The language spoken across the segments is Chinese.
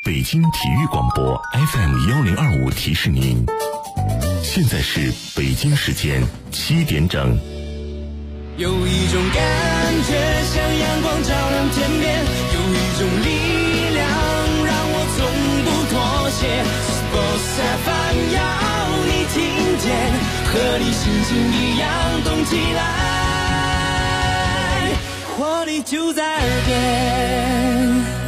北京体育广播 FM1025提示您，现在是北京时间7点整。 有一种感觉像阳光照亮天边，有一种力量让我从不妥协。Sports FM 要你听见，和你心情一样动起来，活力就在耳边。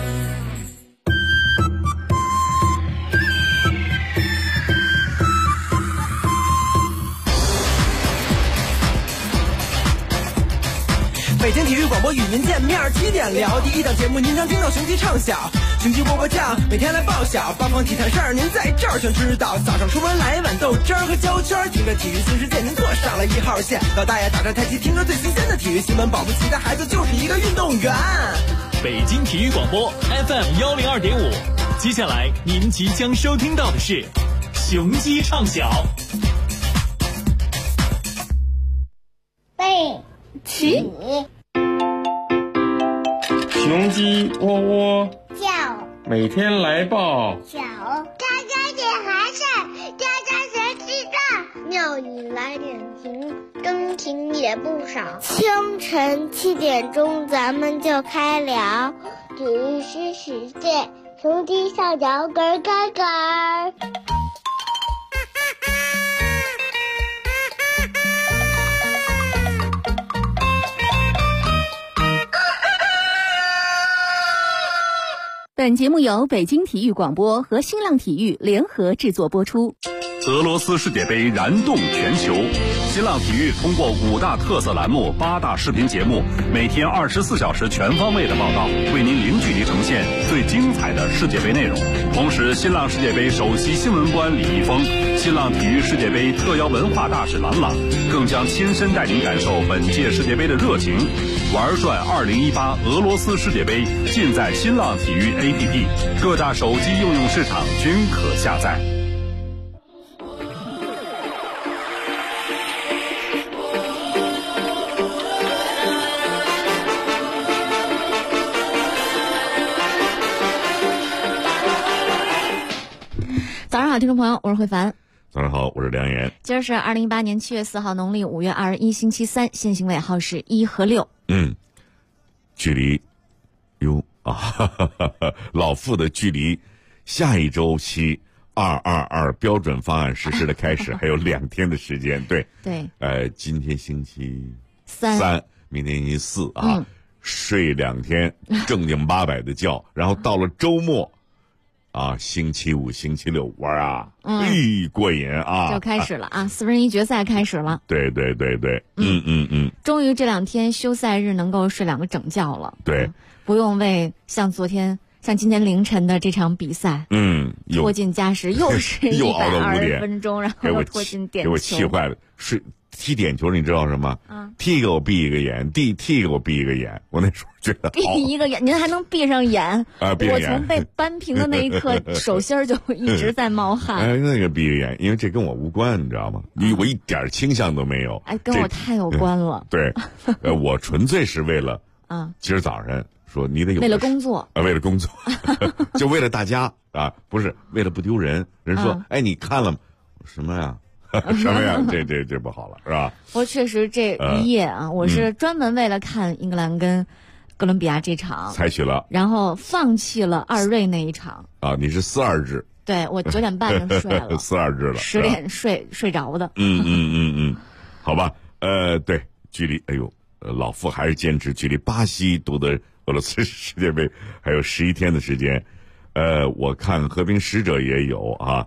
北京体育广播与您见面，7点聊第一档节目，您将听到雄鸡唱晓，雄鸡窝窝叫，每天来报晓，八方体坛事儿您在这儿全知道。早上出门来一碗豆汁儿和焦圈，听着体育新世界，您坐上了1号线。老大爷打着太极，听着最新鲜的体育新闻，保不齐的孩子就是一个运动员。 北京体育广播 FM102.5，接下来您即将收听到的是雄鸡唱晓。 背起雄鸡窝窝叫， 每天来报小家家点寒晒，家家谁知道？庙里来点情，真情也不少。清晨7点钟，咱们就开聊体育新世界，雄鸡上脚咯咯咯。 本节目由北京体育广播和新浪体育联合制作播出。 俄罗斯世界杯燃动全球，新浪体育通过5大特色栏目、8大视频节目，每天24小时全方位的报道，为您零距离呈现最精彩的世界杯内容。同时，新浪世界杯首席新闻官李易峰、新浪体育世界杯特邀文化大使郎朗，更将亲身带您感受本届世界杯的热情。玩转2018俄罗斯世界杯，尽在新浪体育 APP， 各大手机应用市场均可下载。 早上好，听众朋友，我是慧凡。 早上好，我是梁岩。 今儿是2018年7月4号，农历5月21，星期三，现行尾号是1和6。 距离老傅的距离下一周期222标准方案实施的开始还有2天的时间。对，今天星期三，明天星期四啊，睡2天正经八百的觉，然后到了周末啊，星期五、星期六玩啊，过瘾啊， 就开始了啊，4分之1决赛开始了。 对， 终于这2天休赛日能够睡2个整觉了。 对， 不用为像今天凌晨的这场比赛，拖进加时，又是120分钟，然后又拖进点球， 给我气坏了。踢点球，你知道什么？踢给我闭一个眼，踢给我闭一个眼。我那时候觉得闭一个眼，您还能闭上眼啊？闭上眼。 我从被扳平的那一刻，手心就一直在冒汗。 那个闭个眼，因为这跟我无关，你知道吗？我一点倾向都没有。 跟我太有关了。 对，我纯粹是为了今儿早上说你得有为了工作为了工作，就为了大家啊，不是为了不丢人。人说，你看了吗？什么呀？什么呀？这不好了，是吧？ 我确实这一夜啊，我是专门为了看英格兰跟哥伦比亚这场采取了， 然后放弃了2瑞那一场啊。 你是4-2制？ 对，我9点半就睡了 ，4-2制了 ，10点睡着的。 好吧，对，距离老傅还是坚持距离巴西夺得俄罗斯世界杯还有11天的时间。我看和平使者也有啊，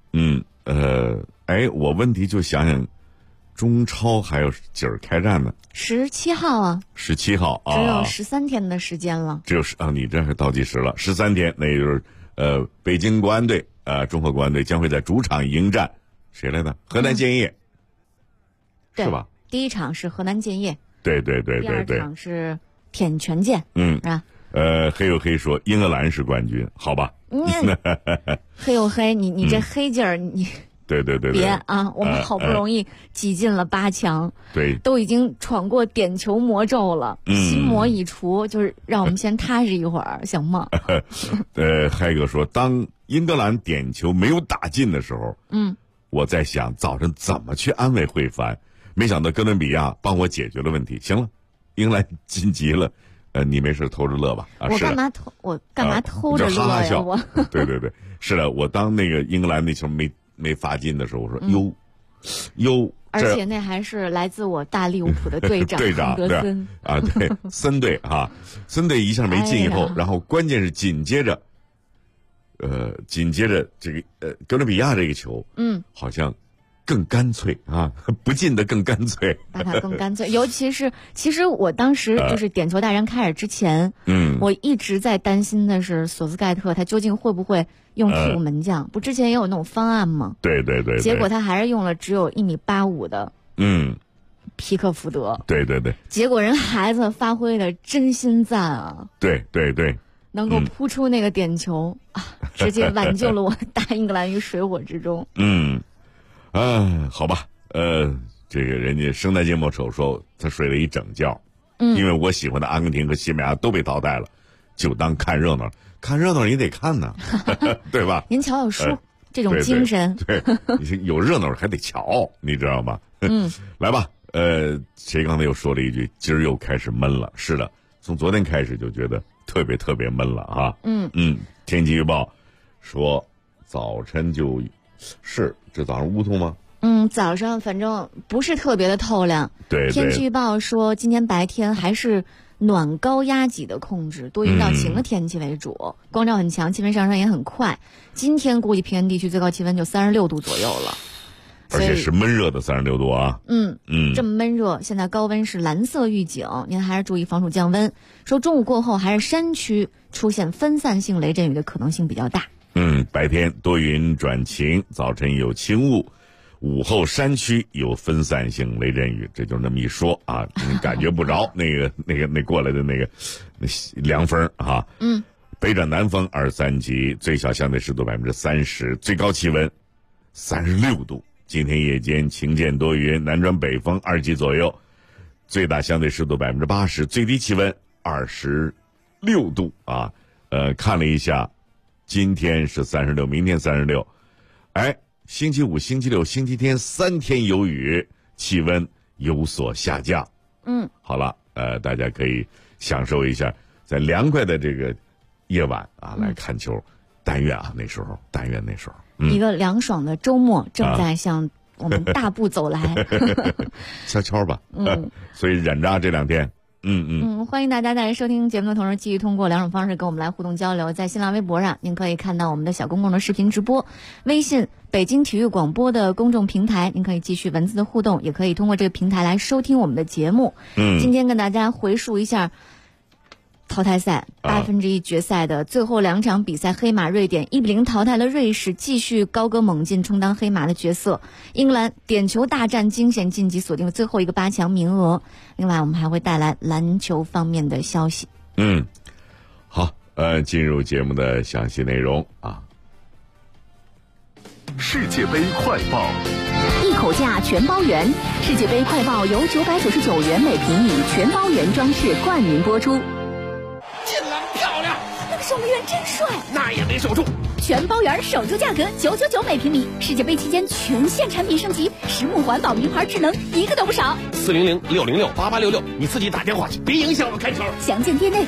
我问题就想想，中超还有几儿开战呢 ？17号啊 ，17号啊， 只有13天的时间了。 你这是倒计时了，13天，那也就是北京国安队中赫国安队将会在主场迎战谁来的？河南建业，是吧？ 第一场是河南建业， 对，第二场是天权健，是吧？ 黑有黑说英格兰是冠军，好吧？ 黑有黑，你这黑劲儿， 对对对， 别啊！我们好不容易挤进了8强， 对， 都已经闯过点球魔咒了，心魔已除，就是让我们先踏实一会儿，行吗？ 嗨哥说，当英格兰点球没有打进的时候，我在想早晨怎么去安慰慧凡，没想到哥伦比亚帮我解决了问题。行了，英格兰晋级了，你没事偷着乐吧？ 我干嘛偷着乐呀？我对对对，是的，我当那个英格兰那球没罚进的时候，我说哟， 而且那还是来自我大利物浦的队长亨德森啊，对，森队啊，森队一下没进以后，然后关键是紧接着这个哥伦比亚这个球，好像更干脆啊，不进的更干脆， 把它更干脆。尤其是，其实我当时就是点球大战开始之前，我一直在担心的是索斯盖特他究竟会不会用替补门将？不，之前也有那种方案吗？ 对对对。 结果他还是用了只有1.85米的，皮克福德。 对对对。 结果人孩子发挥的真心赞啊！ 对对对。 能够扑出那个点球啊，直接挽救了我大英格兰于水火之中。 好吧，这个人家圣诞节末手说他睡了一整觉，因为我喜欢的阿根廷和西班牙都被淘汰了，就当看热闹，看热闹也得看呢，对吧？ 您瞧瞧书，这种精神， 对，有热闹还得瞧，你知道吗？来吧，谁刚才又说了一句，今儿又开始闷了？是的，从昨天开始就觉得特别特别闷了啊。天气预报说早晨就是这早上乌通吗？ 早上反正不是特别的透亮。 对。 天气预报说今天白天还是暖高压脊的控制，多云到晴的天气为主，光照很强，气温上升也很快。今天估计平原地区最高气温就36度左右了， 而且是闷热的36度啊。 这么闷热，现在高温是蓝色预警，您还是注意防暑降温。说中午过后还是山区出现分散性雷阵雨的可能性比较大。 白天多云转晴，早晨有轻雾，午后山区有分散性雷阵雨，这就那么一说啊，你感觉不着那过来的那凉风啊。北转南风2-3级，最小相对湿度30%，最高气温36度。今天夜间晴间多云，南转北风2级左右，最大相对湿度80%，最低气温26度啊。看了一下，今天是36，明天36，星期五、星期六、星期天3天有雨，气温有所下降。好了，大家可以享受一下在凉快的这个夜晚啊来看球。但愿那时候， 一个凉爽的周末正在向我们大步走来。 悄悄吧。所以忍着这2天。 欢迎大家在收听节目的同时，继续通过2种方式跟我们来互动交流。在新浪微博上，您可以看到我们的小公共的视频直播；微信北京体育广播的公众平台，您可以继续文字的互动，也可以通过这个平台来收听我们的节目。今天跟大家回述一下淘汰赛1/8决赛的最后2场比赛，黑马瑞典1-0淘汰了瑞士，继续高歌猛进充当黑马的角色。英格兰点球大战惊险晋级，锁定了最后一个8强名额。另外我们还会带来篮球方面的消息。 好，进入节目的详细内容啊。 世界杯快报， 一口价全包圆。世界杯快报由999元每平米全包圆装饰冠名播出。 进篮漂亮， 那个守门员真帅， 那也没守住。 全包圆首周价格999每平米，世界杯期间全线产品升级，实木环保名牌智能一个都不少。 400-606-8866，你自己打电话去，别影响我看球。 详见店内。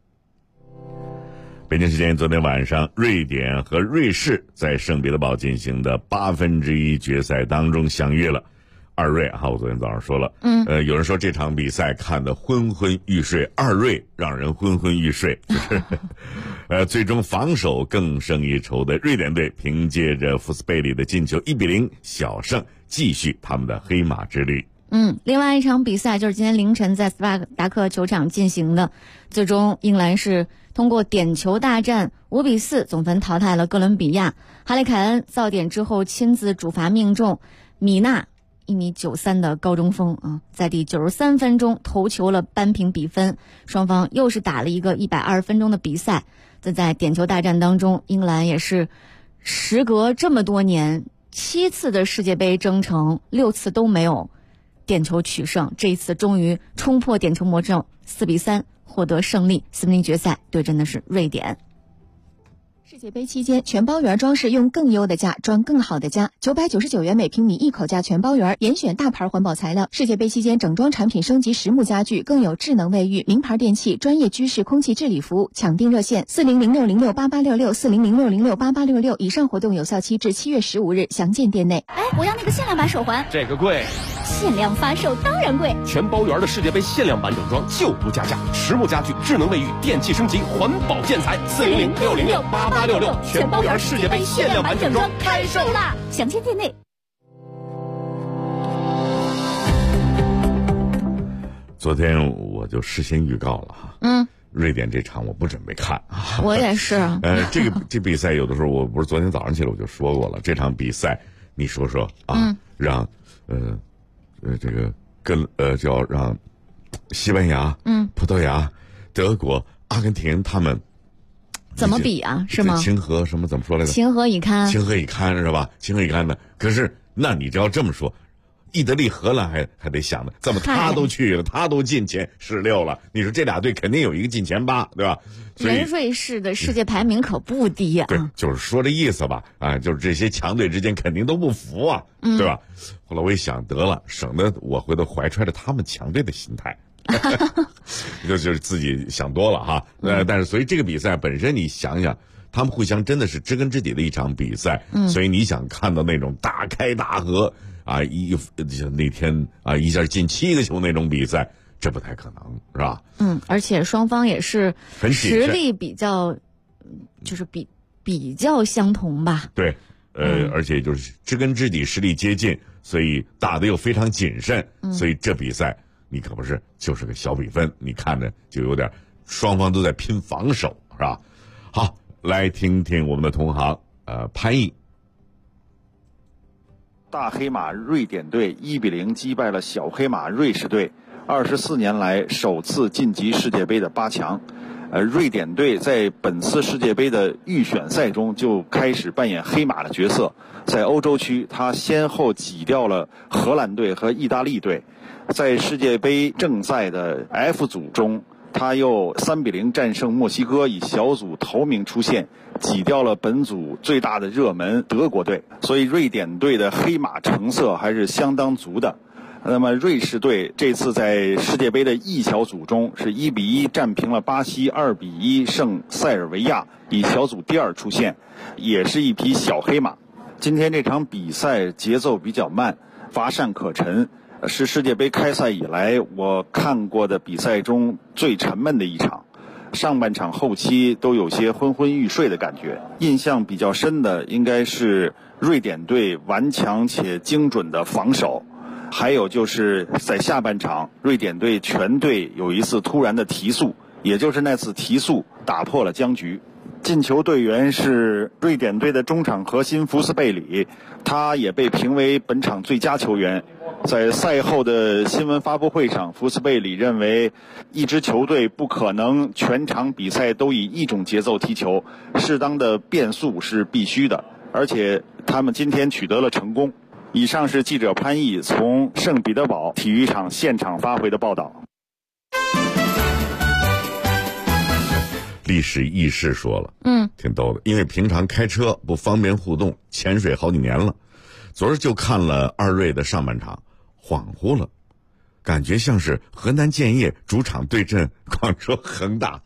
北京时间昨天晚上，瑞典和瑞士在圣彼得堡进行的1/8决赛当中相遇了。二瑞我昨天早上说了，有人说这场比赛看得昏昏欲睡，二瑞让人昏昏欲睡，就是最终防守更胜一筹的瑞典队凭借着福斯贝里的进球1-0小胜，继续他们的黑马之旅。 另外一场比赛就是今天凌晨在斯巴达克球场进行的，最终英格兰是通过点球大战5-4总分淘汰了哥伦比亚。哈里凯恩造点之后亲自主罚命中，米纳1.93米的高中锋在第93分钟头球了扳平比分，双方又是打了一个120分钟的比赛。在点球大战当中，英格兰也是时隔这么多年 7次的世界杯征程，6次都没有点球取胜，这一次终于冲破点球魔咒，4-3获得胜利。4比0决赛对阵的是瑞典。 世界杯期间，全包圆装饰用更优的价装更好的家，999元每平米一口价全包圆，严选大牌环保材料。世界杯期间，整装产品升级实木家具，更有智能卫浴、名牌电器、专业居室空气治理服务。抢订热线4006068866，4006068866。以上活动有效期至7月15日，详见店内。 我要那个限量版手环， 这个贵。 限量发售当然贵。 全包圆的世界杯限量版整装就不加价，实木家具、智能卫浴、电器升级、环保建材。4006068866，全包圆世界杯限量版整装开售啦！ 详见店内。 昨天我就事先预告了哈，瑞典这场我不准备看， 我也是。 这比赛有的时候我不是昨天早上起来我就说过了，这场比赛你说说啊，让这个叫让西班牙、葡萄牙、德国、阿根廷他们怎么比啊？是吗？ 情何什么怎么说来着？ 情何以堪？ 情何以堪是吧？情何以堪的。可是那你就要这么说，意大利、荷兰还得想呢，怎么他都去了，他都进前16了？你说这俩队肯定有一个进前8，对吧？ 人瑞士的世界排名可不低啊。 对，就是说这意思吧，就是这些强队之间肯定都不服啊，对吧？后来我一想，得了，省得我回头怀揣着他们强队的心态。就是自己想多了哈，但是所以这个比赛本身你想想，他们互相真的是知根知底的一场比赛，所以你想看到那种大开大合啊，那天啊一下进7个球那种比赛，这不太可能，是吧？ 而且双方也是实力比较，就是比较相同吧。 对，而且就是知根知底，实力接近，所以打得又非常谨慎，所以这比赛。你可不是就是个小比分，你看着就有点双方都在拼防守，是吧？好，来听听我们的同行潘毅。 大黑马瑞典队1比0击败了小黑马瑞士队，24年来首次晋级世界杯的8强。瑞典队在本次世界杯的预选赛中就开始扮演黑马的角色，在欧洲区，他先后挤掉了荷兰队和意大利队。在世界杯正赛的 F 组中，他又3比0战胜墨西哥，以小组头名出现，挤掉了本组最大的热门德国队。所以瑞典队的黑马成色还是相当足的。那么瑞士队这次在世界杯的 E 小组中是1比1战平了巴西，2比1胜塞尔维亚，以小组第2出现，也是一匹小黑马。今天这场比赛节奏比较慢，乏善可陈，是世界杯开赛以来我看过的比赛中最沉闷的一场。上半场后期都有些昏昏欲睡的感觉。印象比较深的应该是瑞典队顽强且精准的防守，还有就是在下半场瑞典队全队有一次突然的提速，也就是那次提速打破了僵局。进球队员是瑞典队的中场核心福斯贝里，他也被评为本场最佳球员。在赛后的新闻发布会上，福斯贝里认为一支球队不可能全场比赛都以一种节奏踢球，适当的变速是必须的，而且他们今天取得了成功。以上是记者潘毅从圣彼得堡体育场现场发回的报道。 历史意识说了，挺逗的，因为平常开车不方便互动，潜水好几年了，昨儿就看了二瑞的上半场，恍惚了，感觉像是河南建业主场对阵广州恒大。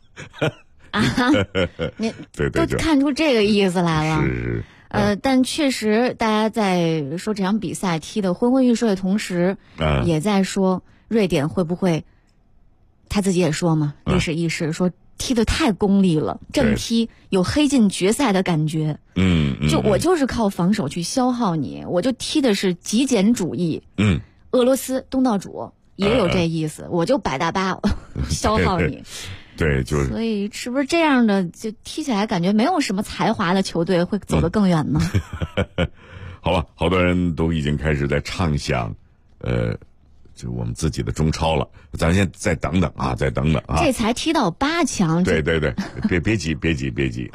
你对都看出这个意思来了。 是。 但确实，大家在说这场比赛踢得昏昏欲睡的同时，也在说瑞典会不会，他自己也说嘛，历史意识说踢得太功利了，这么踢有黑进决赛的感觉。就我就是靠防守去消耗你，我就踢的是极简主义。俄罗斯东道主也有这意思，我就摆大巴消耗你。 对，就是。 所以是不是这样的，就踢起来感觉没有什么才华的球队会走得更远呢？ 好吧，好多人都已经开始在畅想，就我们自己的中超了。咱先再等等啊，再等等啊。 这才踢到8强。 对，别急啊！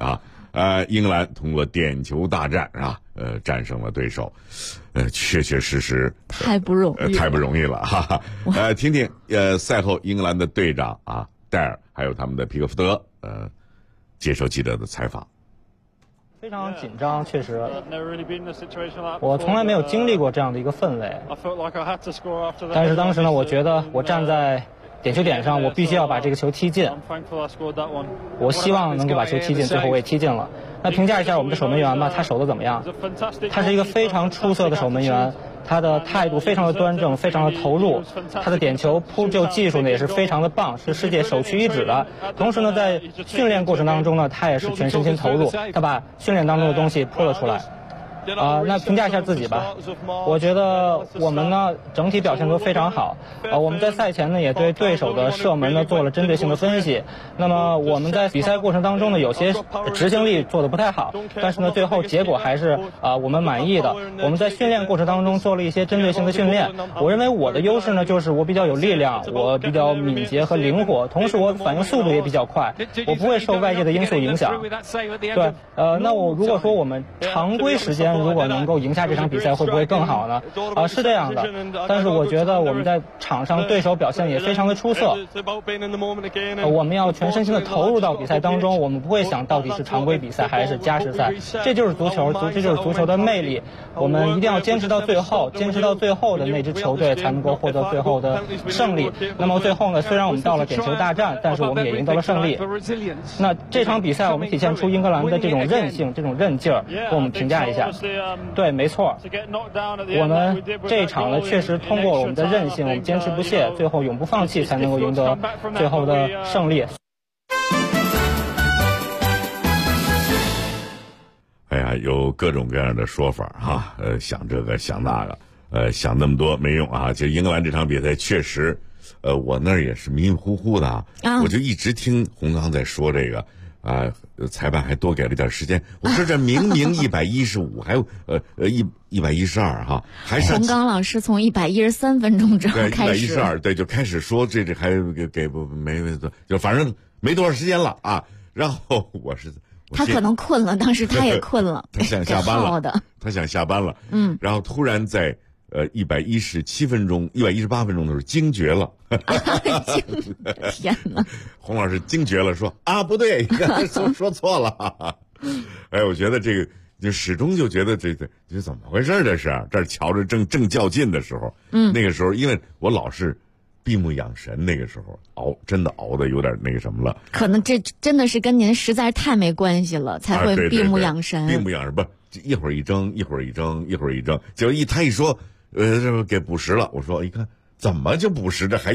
英格兰通过点球大战啊，战胜了对手，确确实实太不容易了，哈哈。听听赛后英格兰的队长啊戴尔，还有他们的皮克福德接受记者的采访。 非常紧张，确实，我从来没有经历过这样的一个氛围。但是当时呢，我觉得我站在点球点上，我必须要把这个球踢进。我希望能够把球踢进，最后我也踢进了。那评价一下我们的守门员吧，他守得怎么样？他是一个非常出色的守门员，他的态度非常的端正，非常的投入，他的点球扑救技术呢也是非常的棒，是世界首屈一指的。同时呢，在训练过程当中呢，他也是全身心投入，他把训练当中的东西扑了出来。那评价一下自己吧。我觉得我们呢整体表现都非常好。我们在赛前呢也对对手的射门呢做了针对性的分析。那么我们在比赛过程当中呢有些执行力做得不太好，但是呢最后结果还是我们满意的。我们在训练过程当中做了一些针对性的训练。我认为我的优势呢就是我比较有力量，我比较敏捷和灵活，同时我反应速度也比较快，我不会受外界的因素影响。对，那如果说我们常规时间如果能够赢下这场比赛会不会更好呢？是这样的，但是我觉得我们在场上对手表现也非常的出色。我们要全身心的投入到比赛当中，我们不会想到底是常规比赛还是加时赛，这就是足球，这就是足球的魅力。我们一定要坚持到最后，坚持到最后的那支球队才能够获得最后的胜利。那么最后呢，虽然我们到了点球大战，但是我们也赢得了胜利。那这场比赛我们体现出英格兰的这种韧性，这种韧劲儿，给我们评价一下。对，没错，我们这一场呢确实通过我们的韧性，我们坚持不懈，最后永不放弃，才能够赢得最后的胜利。 哎呀，有各种各样的说法哈，想这个想那个，想那么多没用啊。就英格兰这场比赛确实，我那儿也是迷迷糊糊的啊，我就一直听洪刚在说这个。裁判还多给了点时间。我说这明明115，还有112哈，还是洪刚老师从113分钟之后开始 ，112对就开始说这还给不没就反正没多少时间了啊。然后他可能困了，当时他也困了， 他想下班了，他想下班了，然后突然在117分钟、118分钟的时候惊觉了， 天哪！ 洪老师惊觉了，说啊不对，说错了。哎，我觉得这个就始终就觉得这怎么回事？这瞧着正较劲的时候，那个时候因为我老是闭目养神，那个时候真的熬的有点那个什么了。 可能这真的是跟您实在太没关系了，才会闭目养神。 闭目养神不，一会儿一睁，一会儿一睁，一会儿一睁，结果他一说。这给补时了，我说一看怎么就补时，这还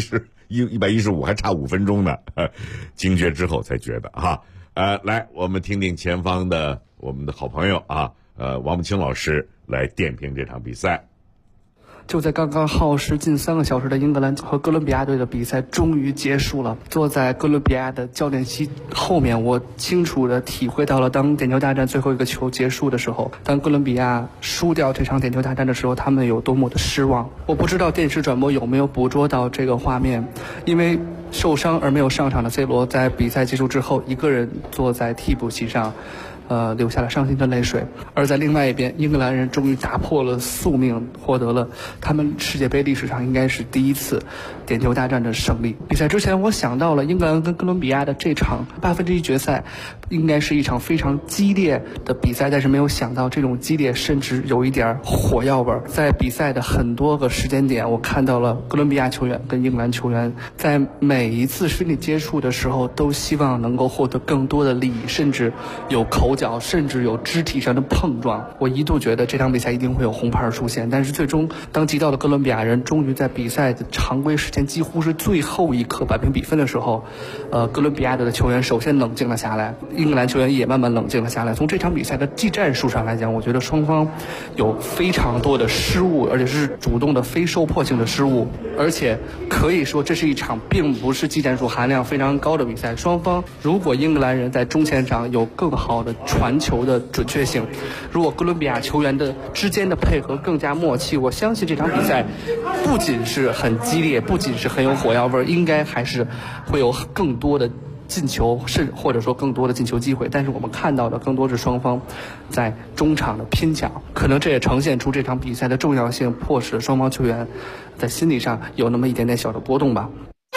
115，还差5分钟呢。惊觉之后才觉得哈，来我们听听前方的我们的好朋友啊，王木青老师来点评这场比赛。 就在刚刚耗时近3个小时的英格兰和哥伦比亚队的比赛终于结束了。坐在哥伦比亚的教练席后面，我清楚地体会到了当点球大战最后一个球结束的时候，当哥伦比亚输掉这场点球大战的时候，他们有多么的失望。我不知道电视转播有没有捕捉到这个画面，因为受伤而没有上场的 C 罗在比赛结束之后一个人坐在替补席上流下了伤心的泪水。而在另外一边，英格兰人终于打破了宿命，获得了他们世界杯历史上应该是第一次点球大战的胜利。比赛之前我想到了英格兰跟哥伦比亚的这场1/8决赛应该是一场非常激烈的比赛，但是没有想到这种激烈甚至有一点火药味。在比赛的很多个时间点，我看到了哥伦比亚球员跟英格兰球员在每一次身体接触的时候都希望能够获得更多的利益，甚至有口角，甚至有肢体上的碰撞。我一度觉得这场比赛一定会有红牌出现，但是最终当击到的哥伦比亚人终于在比赛的常规时间几乎是最后一刻扳平比分的时候，哥伦比亚队的球员首先冷静了下来，英格兰球员也慢慢冷静了下来。从这场比赛的技战术上来讲，我觉得双方有非常多的失误，而且是主动的非受迫性的失误，而且可以说这是一场并不是技战术含量非常高的比赛。双方如果英格兰人在中前场有更好的传球的准确性，如果哥伦比亚球员的之间的配合更加默契，我相信这场比赛不仅是很激烈，不仅是很有火药味，应该还是会有更多的进球，或者说更多的进球机会，但是我们看到的更多是双方在中场的拼抢，可能这也呈现出这场比赛的重要性，迫使双方球员在心理上有那么一点点小的波动吧。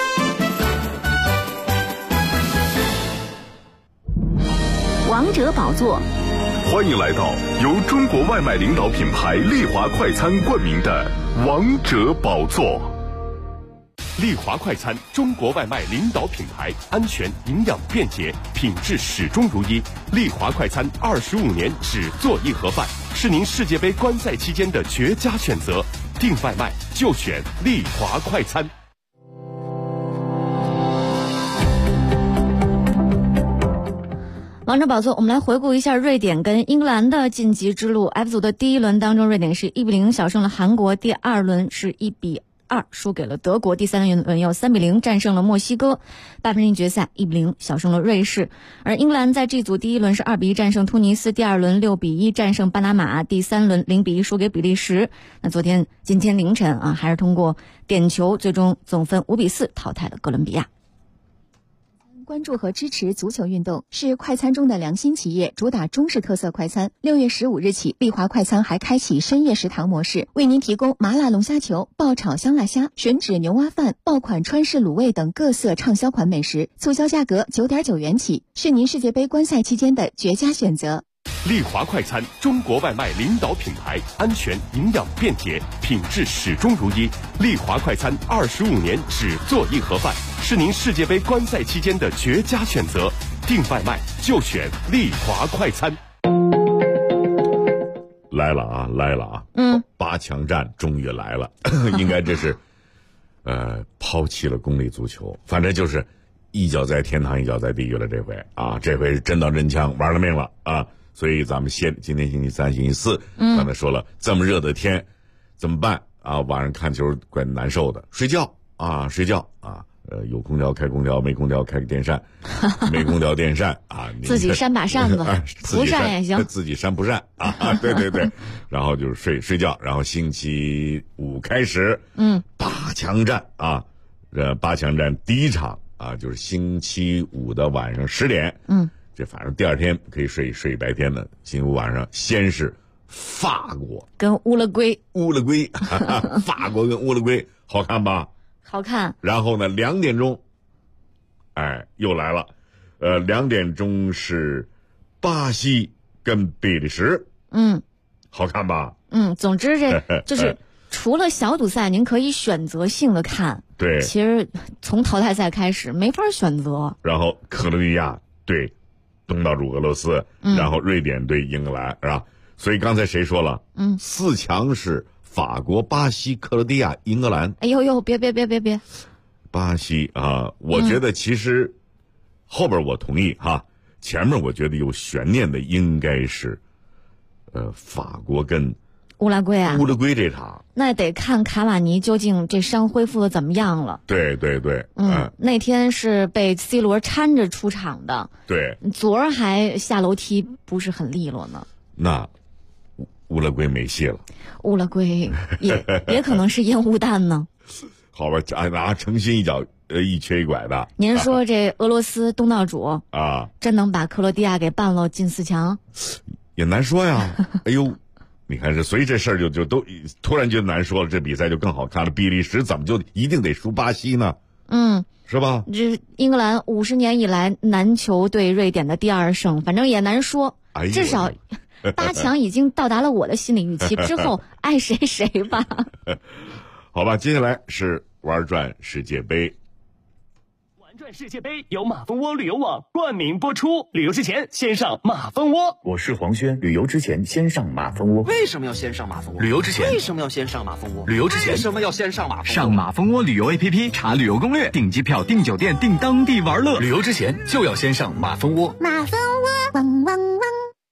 王者宝座， 欢迎来到由中国外卖领导品牌丽华快餐冠名的王者宝座。丽华快餐，中国外卖领导品牌，安全、营养、便捷，品质始终如一。丽华快餐25年只做一盒饭，是您世界杯观赛期间的绝佳选择。订外卖就选丽华快餐。 王者宝座，我们来回顾一下瑞典跟英格兰的晋级之路。F 组的第一轮当中，瑞典是1-0小胜了韩国，第二轮是1-2输给了德国，第三轮又3-0战胜了墨西哥，8分之一决赛1-0小胜了瑞士。而英格兰在这组第一轮是2-1战胜突尼斯，第二轮6-1战胜巴拿马，第三轮0-1输给比利时。那今天凌晨还是通过点球最终总分5-4淘汰了哥伦比亚。 关注和支持足球运动是快餐中的良心企业，主打中式特色快餐。6月15日起，丽华快餐还开启深夜食堂模式，为您提供麻辣龙虾球、爆炒香辣虾、吮指牛蛙饭、爆款川式卤味等各色畅销款美食，促销价格9.9元起，是您世界杯观赛期间的绝佳选择。 丽华快餐，中国外卖领导品牌，安全、营养、便捷，品质始终如一。丽华快餐25年只做一盒饭，是您世界杯观赛期间的绝佳选择。订外卖就选丽华快餐。 来了啊！8强战终于来了，应该这是抛弃了功利足球，反正就是一脚在天堂一脚在地狱了。这回这回是真刀真枪玩了命了啊！所以咱们今天星期3、星期4，刚才说了，这么热的天怎么办啊？晚上看球怪难受的，睡觉啊，有空调开空调，没空调开个电扇，没空调电扇自己扇把扇子，不扇也行， 自己扇不扇对，然后就是睡觉，然后星期5开始，8强战8强战第一场就是星期5的晚上10点，这反正第二天可以睡白天的。星期5晚上先是法国跟乌拉圭法国跟乌拉圭，好看吧？ 好看。 然后呢2点钟又来了2点钟是巴西跟比利时，好看吧？ 总之这就是除了小组赛您可以选择性的看， 对， 其实从淘汰赛开始没法选择。 然后克罗地亚对东道主俄罗斯，然后瑞典对英格兰，是吧？所以刚才谁说了？4强是法国、巴西、克罗地亚、英格兰。哎呦，别！ 巴西我觉得其实后边我同意前面我觉得有悬念的应该是法国跟乌拉圭乌拉圭这场， 那得看卡瓦尼究竟这伤恢复的怎么样了。 对， 那天是被 C 罗搀着出场的， 对， 昨儿还下楼梯不是很利落呢。 那乌拉圭没戏了， 乌拉圭也可能是烟雾弹呢。 好吧，诚心一脚一瘸一拐的。 您说这俄罗斯东道主真能把克罗地亚给办了进4强？ 也难说呀。哎呦，你看所以这事儿就都突然就难说了，这比赛就更好看了。比利时怎么就一定得输巴西呢？是吧？ 这英格兰50年以来男球对瑞典的第2胜，反正也难说。至少8强已经到达了我的心理预期，之后爱谁谁吧。 好吧，接下来是玩转世界杯。 玩转世界杯由马蜂窝旅游网冠名播出，旅游之前先上马蜂窝。 我是黄轩，旅游之前先上马蜂窝。 为什么要先上马蜂窝？ 旅游之前为什么要先上马蜂窝？ 旅游之前为什么要先上马蜂窝？ 上马蜂窝旅游 APP 查旅游攻略，订机票、订酒店、订当地玩乐。旅游之前就要先上马蜂窝。 马蜂窝，汪汪汪。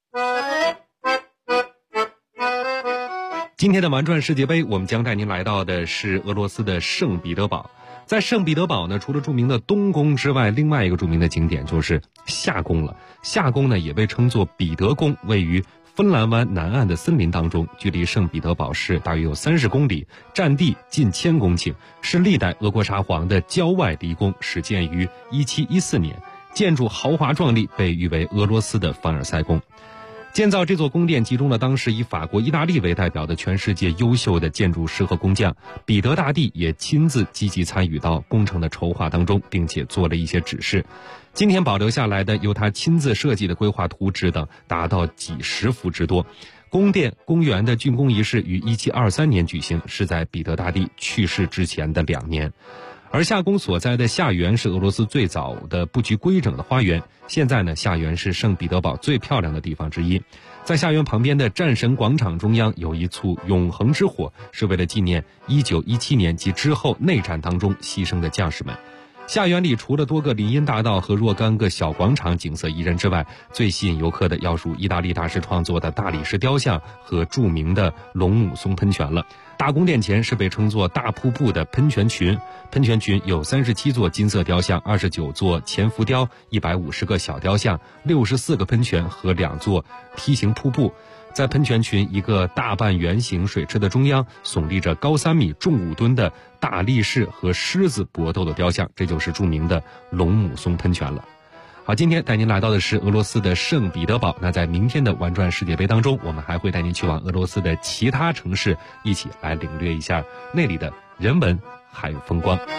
今天的玩转世界杯，我们将带您来到的是俄罗斯的圣彼得堡。在圣彼得堡呢，除了著名的东宫之外，另外一个著名的景点就是夏宫了。夏宫呢，也被称作彼得宫，位于芬兰湾南岸的森林当中，距离圣彼得堡市大约有30公里，占地近1000公顷，是历代俄国沙皇的郊外离宫，始建于1714年。 建筑豪华壮丽，被誉为俄罗斯的凡尔赛宫。建造这座宫殿集中了当时以法国、意大利为代表的全世界优秀的建筑师和工匠，彼得大帝也亲自积极参与到工程的筹划当中，并且做了一些指示。今天保留下来的由他亲自设计的规划图纸等达到几十幅之多。宫殿公园的竣工仪式于1723年举行，是在彼得大帝去世之前的2年。而夏宫所在的夏园是俄罗斯最早的布局规整的花园。现在呢，夏园是圣彼得堡最漂亮的地方之一。在夏园旁边的战神广场中央有一簇永恒之火，是为了纪念1917年及之后内战当中牺牲的将士们。夏园里除了多个林荫大道和若干个小广场景色宜人之外，最吸引游客的要数意大利大师创作的大理石雕像和著名的龙母松喷泉了。大宫殿前是被称作大瀑布的喷泉群，喷泉群有37座金色雕像、29座前浮雕、150个小雕像、64个喷泉和2座梯形瀑布。在喷泉群一个大半圆形水池的中央，耸立着高3米、重5吨的大力士和狮子搏斗的雕像，这就是著名的龙母松喷泉了。好，今天带您来到的是俄罗斯的圣彼得堡。那在明天的玩转世界杯当中，我们还会带您去往俄罗斯的其他城市，一起来领略一下那里的人文还有风光。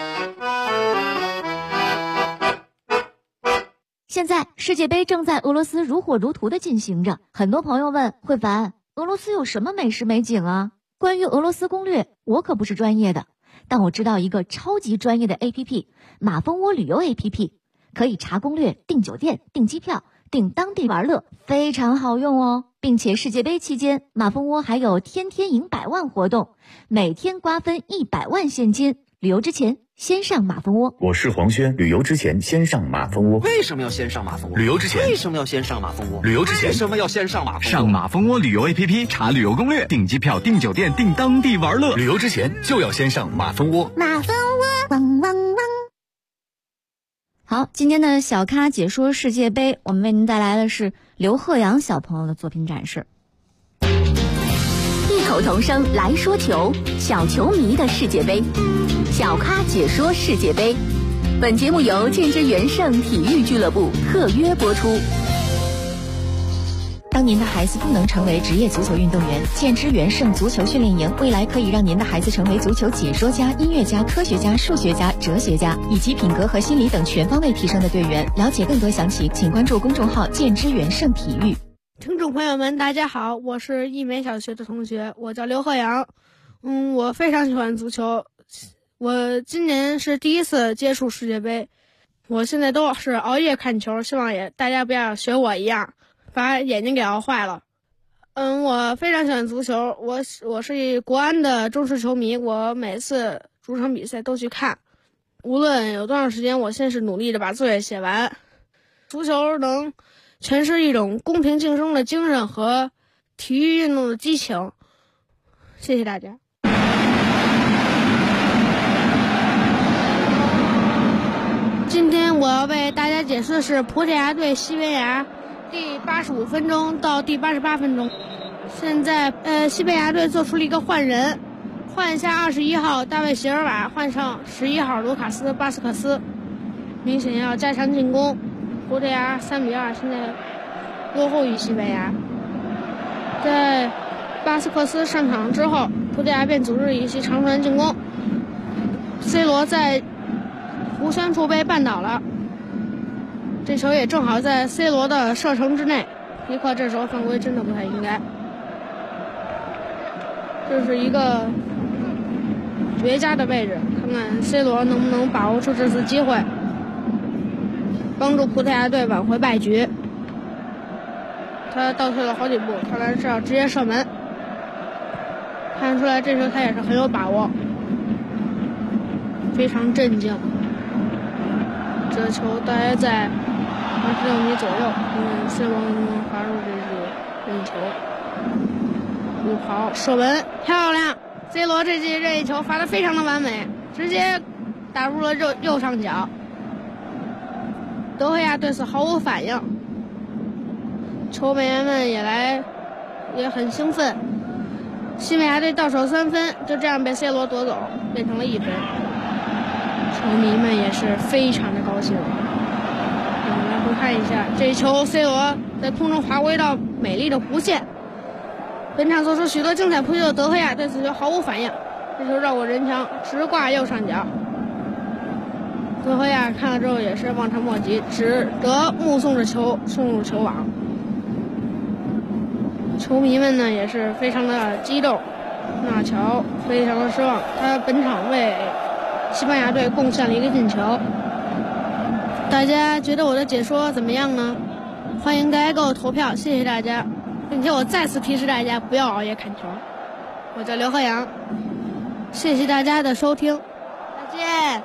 现在世界杯正在俄罗斯如火如荼地进行着，很多朋友问慧凡，俄罗斯有什么美食美景啊？关于俄罗斯攻略，我可不是专业的，但我知道一个超级专业的 APP， 马蜂窝旅游 APP， 可以查攻略、订酒店、订机票、订当地玩乐，非常好用哦。并且世界杯期间，马蜂窝还有天天赢100万活动，每天瓜分100万现金。旅游之前先上马蜂窝。 我是黄轩，旅游之前先上马蜂窝。 为什么要先上马蜂窝？ 旅游之前为什么要先上马蜂窝？ 旅游之前为什么要先上马蜂窝？ 上马蜂窝旅游 APP 查旅游攻略，订机票、订酒店、订当地玩乐。 旅游之前就要先上马蜂窝。 马蜂窝，汪汪汪。 好，今天的小咖解说世界杯，我们为您带来的是刘鹤阳小朋友的作品展示。 异口同声来说球，小球迷的世界杯，小咖解说世界杯。本节目由建之元盛体育俱乐部特约播出。 当您的孩子不能成为职业足球运动员，建之元盛足球训练营未来可以让您的孩子成为足球解说家、音乐家、科学家、数学家、哲学家，以及品格和心理等全方位提升的队员。了解更多详情，请关注公众号建之元盛体育。 听众朋友们，大家好，我是一美小学的同学，我叫刘鹤阳。我非常喜欢足球，我今年是第一次接触世界杯，我现在都是熬夜看球，希望大家不要学我一样把眼睛给熬坏了。我非常喜欢足球，我是国安的忠实球迷，我每次主场比赛都去看，无论有多长时间，我先是努力的把作业写完。足球能诠释一种公平竞争的精神和体育运动的激情。谢谢大家。今天我要为大家解释的是葡萄牙对西班牙第85分钟到第88分钟。现在西班牙队做出了一个换人，换下21号大卫席尔瓦，换上11号卢卡斯巴斯克斯，明显要加强进攻。葡萄牙3-2现在落后于西班牙。在巴斯克斯上场之后，葡萄牙便组织一些长传进攻。C 罗在弧圈处被绊倒了，这球也正好在 C 罗的射程之内。皮克这时候犯规真的不太应该。这是一个绝佳的位置，看看 C 罗能不能把握住这次机会，帮助葡萄牙队挽回败局。他倒退了好几步，看来是要直接射门。看出来这球他也是很有把握，非常镇静。这球大约在26米左右，C 罗能不能罚入这记任意球？不好，射门漂亮 ！C 罗这记任意球罚得非常的完美，直接打入了右上角。德赫亚对此毫无反应，球迷们也很兴奋。西班牙队到手3分，就这样被 C 罗夺走，变成了1分。球迷们也是非常的高兴。我们来回看一下，这一球 C 罗在空中划过一道美丽的弧线。本场做出许多精彩扑救的德赫亚对此球毫无反应，这球绕过人墙，直挂右上角。德赫亚看了之后也是望尘莫及，只得目送着球送入球网。球迷们呢也是非常的激动，纳乔非常的失望，他本场为西班牙队贡献了一个进球。大家觉得我的解说怎么样呢？欢迎大家给我投票，谢谢大家，并且我再次提示大家不要熬夜看球。我叫刘鹤阳，谢谢大家的收听，再见。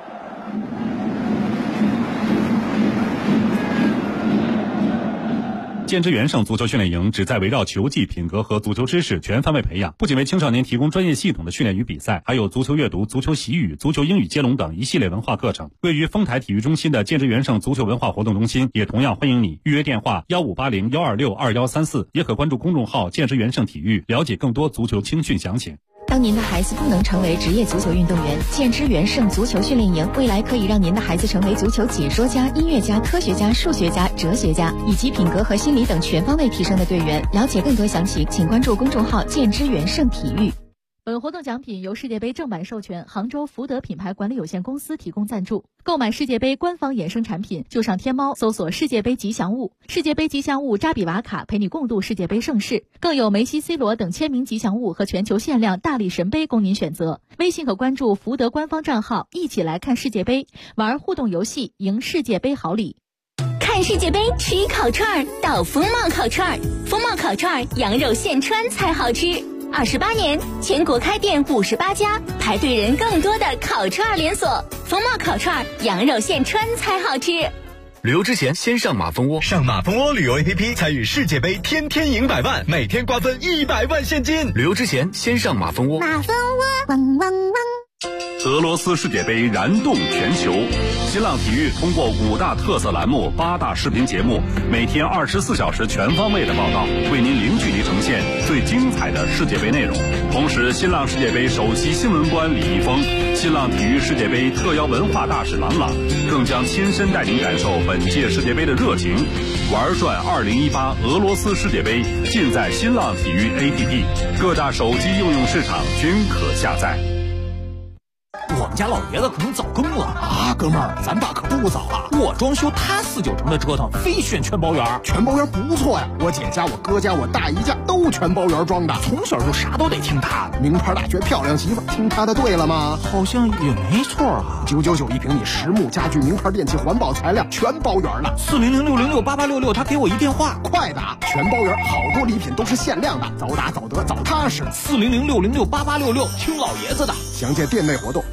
建之元盛足球训练营旨在围绕球技、品格和足球知识全方位培养，不仅为青少年提供专业系统的训练与比赛，还有足球阅读、足球习语、足球英语接龙等一系列文化课程。位于丰台体育中心的建之元盛足球文化活动中心也同样欢迎你，预约电话1580-126-2134，也可关注公众号建之元盛体育，了解更多足球青训详情。 当您的孩子不能成为职业足球运动员，建之元盛足球训练营未来可以让您的孩子成为足球解说家、音乐家、科学家、数学家、哲学家，以及品格和心理等全方位提升的队员。了解更多详情，请关注公众号建之元盛体育。 本活动奖品由世界杯正版授权杭州福德品牌管理有限公司提供赞助。购买世界杯官方衍生产品，就上天猫搜索世界杯吉祥物，世界杯吉祥物扎比瓦卡陪你共度世界杯盛世，更有梅西、C 罗等签名吉祥物和全球限量大力神杯供您选择。微信可关注福德官方账号，一起来看世界杯，玩互动游戏，赢世界杯好礼。 看世界杯吃烤串到风貌烤串，风貌烤串羊肉现穿才好吃。28年，全国开店58家，排队人更多的烤串连锁。风貌烤串，羊肉现穿才好吃。 旅游之前先上马蜂窝，上马蜂窝旅游 APP 参与世界杯，天天赢100万，每天瓜分100万现金。旅游之前先上马蜂窝。 马蜂窝，汪汪汪。 俄罗斯世界杯燃动全球，新浪体育通过5大特色栏目、8大视频节目，每天24小时全方位的报道，为您零距离呈现最精彩的世界杯内容。同时，新浪世界杯首席新闻官李易峰、新浪体育世界杯特邀文化大使郎朗，更将亲身带您感受本届世界杯的热情。玩转2018俄罗斯世界杯，尽在新浪体育 APP， 各大手机应用市场均可下载。 我们家老爷子可能早更了啊，哥们儿，咱爸可不早啊！我装修他4-9成的折腾，非选全包圆。全包圆不错呀，我姐家、我哥家、我大姨家都全包圆装的，从小就啥都得听他的。名牌大学漂亮媳妇，听他的对了吗？好像也没错啊。999一平米，实木家具、名牌电器、环保材料，全包圆了。400-606-8866，他给我一电话，快打！全包圆，好多礼品都是限量的，早打早得早踏实。400-606-8866，听老爷子的。详见店内活动。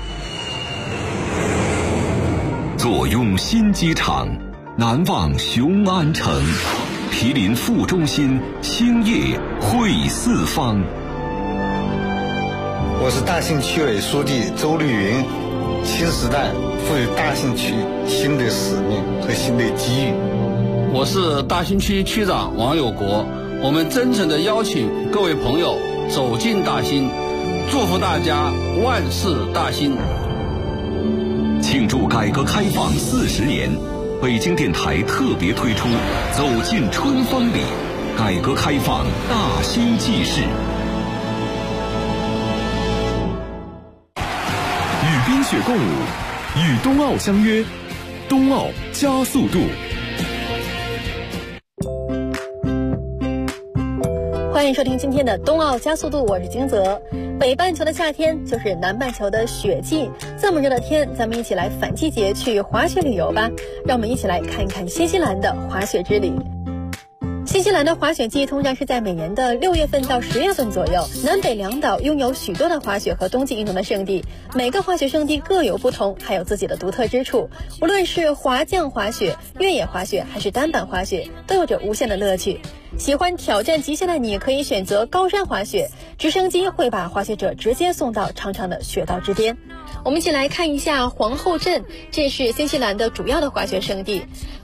坐拥新机场，难忘雄安城，毗邻副中心，兴业汇四方。 我是大兴区委书记周绿云，新时代赋予大兴区新的使命和新的机遇。 我是大兴区区长王有国，我们真诚地邀请各位朋友走进大兴，祝福大家万事大兴。 庆祝改革开放40年，北京电台特别推出走进春风里，改革开放大兴纪事。 与冰雪共舞，与冬奥相约，冬奥加速度。 欢迎收听今天的冬奥加速度，我是金泽。北半球的夏天就是南半球的雪季，这么热的天，咱们一起来反季节去滑雪旅游吧。让我们一起来看一看新西兰的滑雪之旅。新西兰的滑雪季通常是在每年的6月份到10月份左右。南北两岛拥有许多的滑雪和冬季运动的圣地，每个滑雪圣地各有不同，还有自己的独特之处。无论是滑降滑雪、越野滑雪还是单板滑雪，都有着无限的乐趣。喜欢挑战极限的你可以选择高山滑雪，直升机会把滑雪者直接送到长长的雪道之边。我们一起来看一下皇后镇，这是新西兰的主要的滑雪胜地。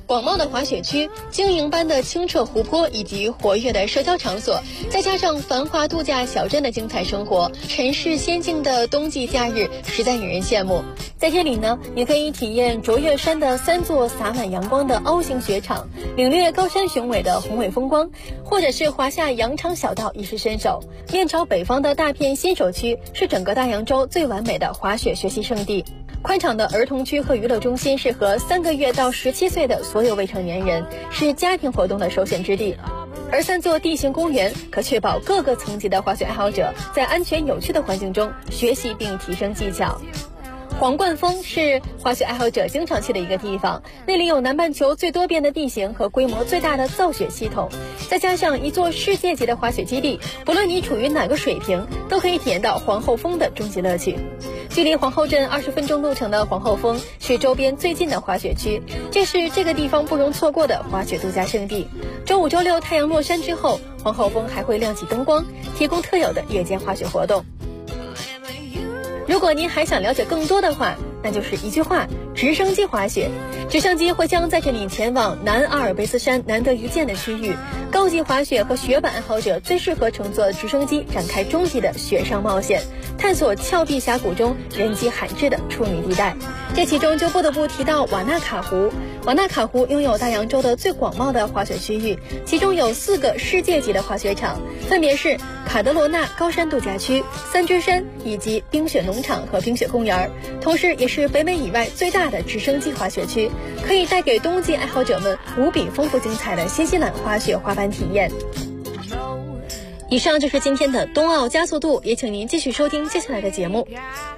广袤的滑雪区、晶莹般的清澈湖泊以及活跃的社交场所，再加上繁华度假小镇的精彩生活，尘世仙境的冬季假日实在引人羡慕。在这里呢，你可以体验卓越山的3座洒满阳光的凹形雪场，领略高山雄伟的宏伟风光，或者是华夏羊肠小道一试身手。面朝北方的大片新手区是整个大洋洲最完美的滑雪学习胜地。宽敞的儿童区和娱乐中心适合3个月到17岁的所有未成年人，是家庭活动的首选之地。而3座地形公园可确保各个层级的滑雪爱好者在安全有趣的环境中学习并提升技巧。皇冠峰是滑雪爱好者经常去的一个地方，那里有南半球最多变的地形和规模最大的造雪系统，再加上一座世界级的滑雪基地，不论你处于哪个水平，都可以体验到皇后峰的终极乐趣。距离皇后镇20分钟路程的皇后峰是周边最近的滑雪区，这是这个地方不容错过的滑雪度假胜地。周5、周6太阳落山之后，皇后峰还会亮起灯光，提供特有的夜间滑雪活动。如果您还想了解更多的话，那就是一句话：直升机滑雪。直升机会将载着你前往南阿尔卑斯山难得一见的区域，高级滑雪和雪板爱好者最适合乘坐直升机展开终极的雪上冒险，探索峭壁峡谷中人迹罕至的处女地带。这其中就不得不提到瓦纳卡湖。瓦纳卡湖拥有大洋洲的最广袤的滑雪区域，其中有4个世界级的滑雪场，分别是卡德罗纳高山度假区、3只山以及冰雪农场和冰雪公园，同时也是北美以外最大的直升机滑雪区，可以带给冬季爱好者们无比丰富精彩的新西兰滑雪滑板体验。以上就是今天的冬奥加速度，也请您继续收听接下来的节目。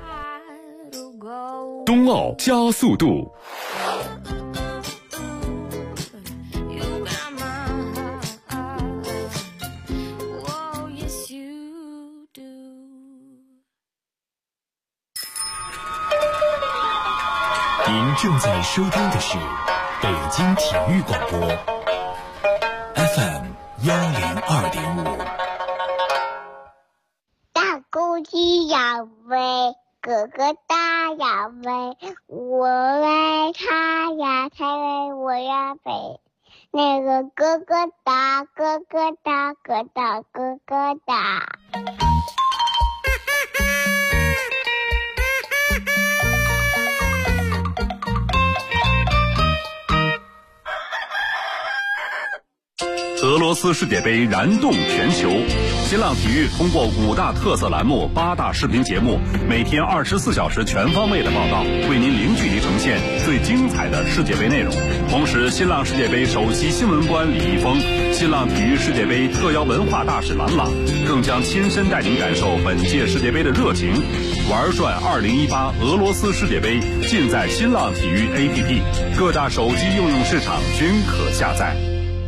冬奥加速度。 您正在收听的是北京体育广播 FM 102.5。 大公鸡要飞，哥哥大要飞，我爱他呀，他为我呀飞。那个哥哥大，哥哥大，哥大哥哥大。 俄罗斯世界杯燃动全球，新浪体育通过5大特色栏目、8大视频节目，每天24小时全方位的报道，为您零距离呈现最精彩的世界杯内容。同时，新浪世界杯首席新闻官李易峰、新浪体育世界杯特邀文化大使郎朗，更将亲身带您感受本届世界杯的热情。玩转2018俄罗斯世界杯，尽在新浪体育 APP， 各大手机应用市场均可下载。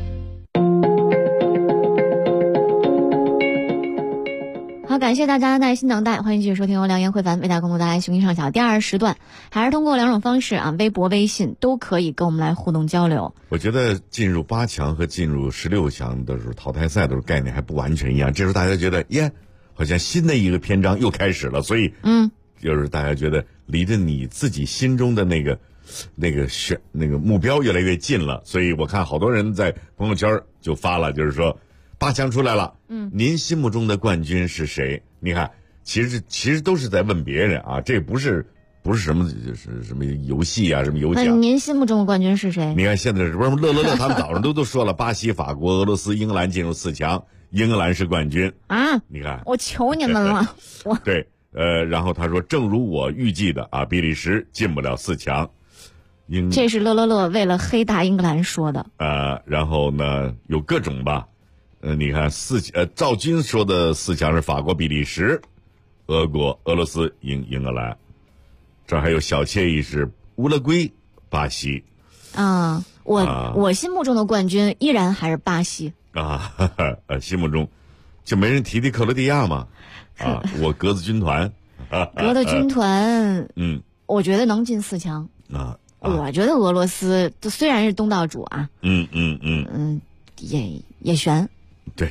好，感谢大家的耐心等待，欢迎继续收听由梁岩慧凡为大家共同带来雄鹰上小第2时段，还是通过2种方式啊，微博、微信都可以跟我们来互动交流。 我觉得进入8强和进入16强的时候，淘汰赛的时候概念还不完全一样，这时候大家觉得耶，好像新的一个篇章又开始了，所以就是大家觉得离着你自己心中的那个目标越来越近了，所以我看好多人在朋友圈就发了，就是说8强出来了，您心目中的冠军是谁？你看，其实都是在问别人啊，这不是什么游戏啊，什么有奖。 那您心目中的冠军是谁？ 你看现在是不是乐他们早上都说了，巴西、法国、俄罗斯、英格兰进入4强，英格兰是冠军啊！ 你看， 我求你们了， 对，然后他说，正如我预计的啊，比利时进不了4强。 这是乐为了黑大英格兰说的。 然后呢，有各种吧。你看赵军说的4强是法国、比利时、俄国、俄罗斯、英格兰，这还有小惬意是乌拉圭、巴西。 我心目中的冠军依然还是巴西心目中就没人提克罗地亚吗？我格子军团， 格子军团，我觉得能进4强我觉得俄罗斯虽然是东道主啊，也悬。 对，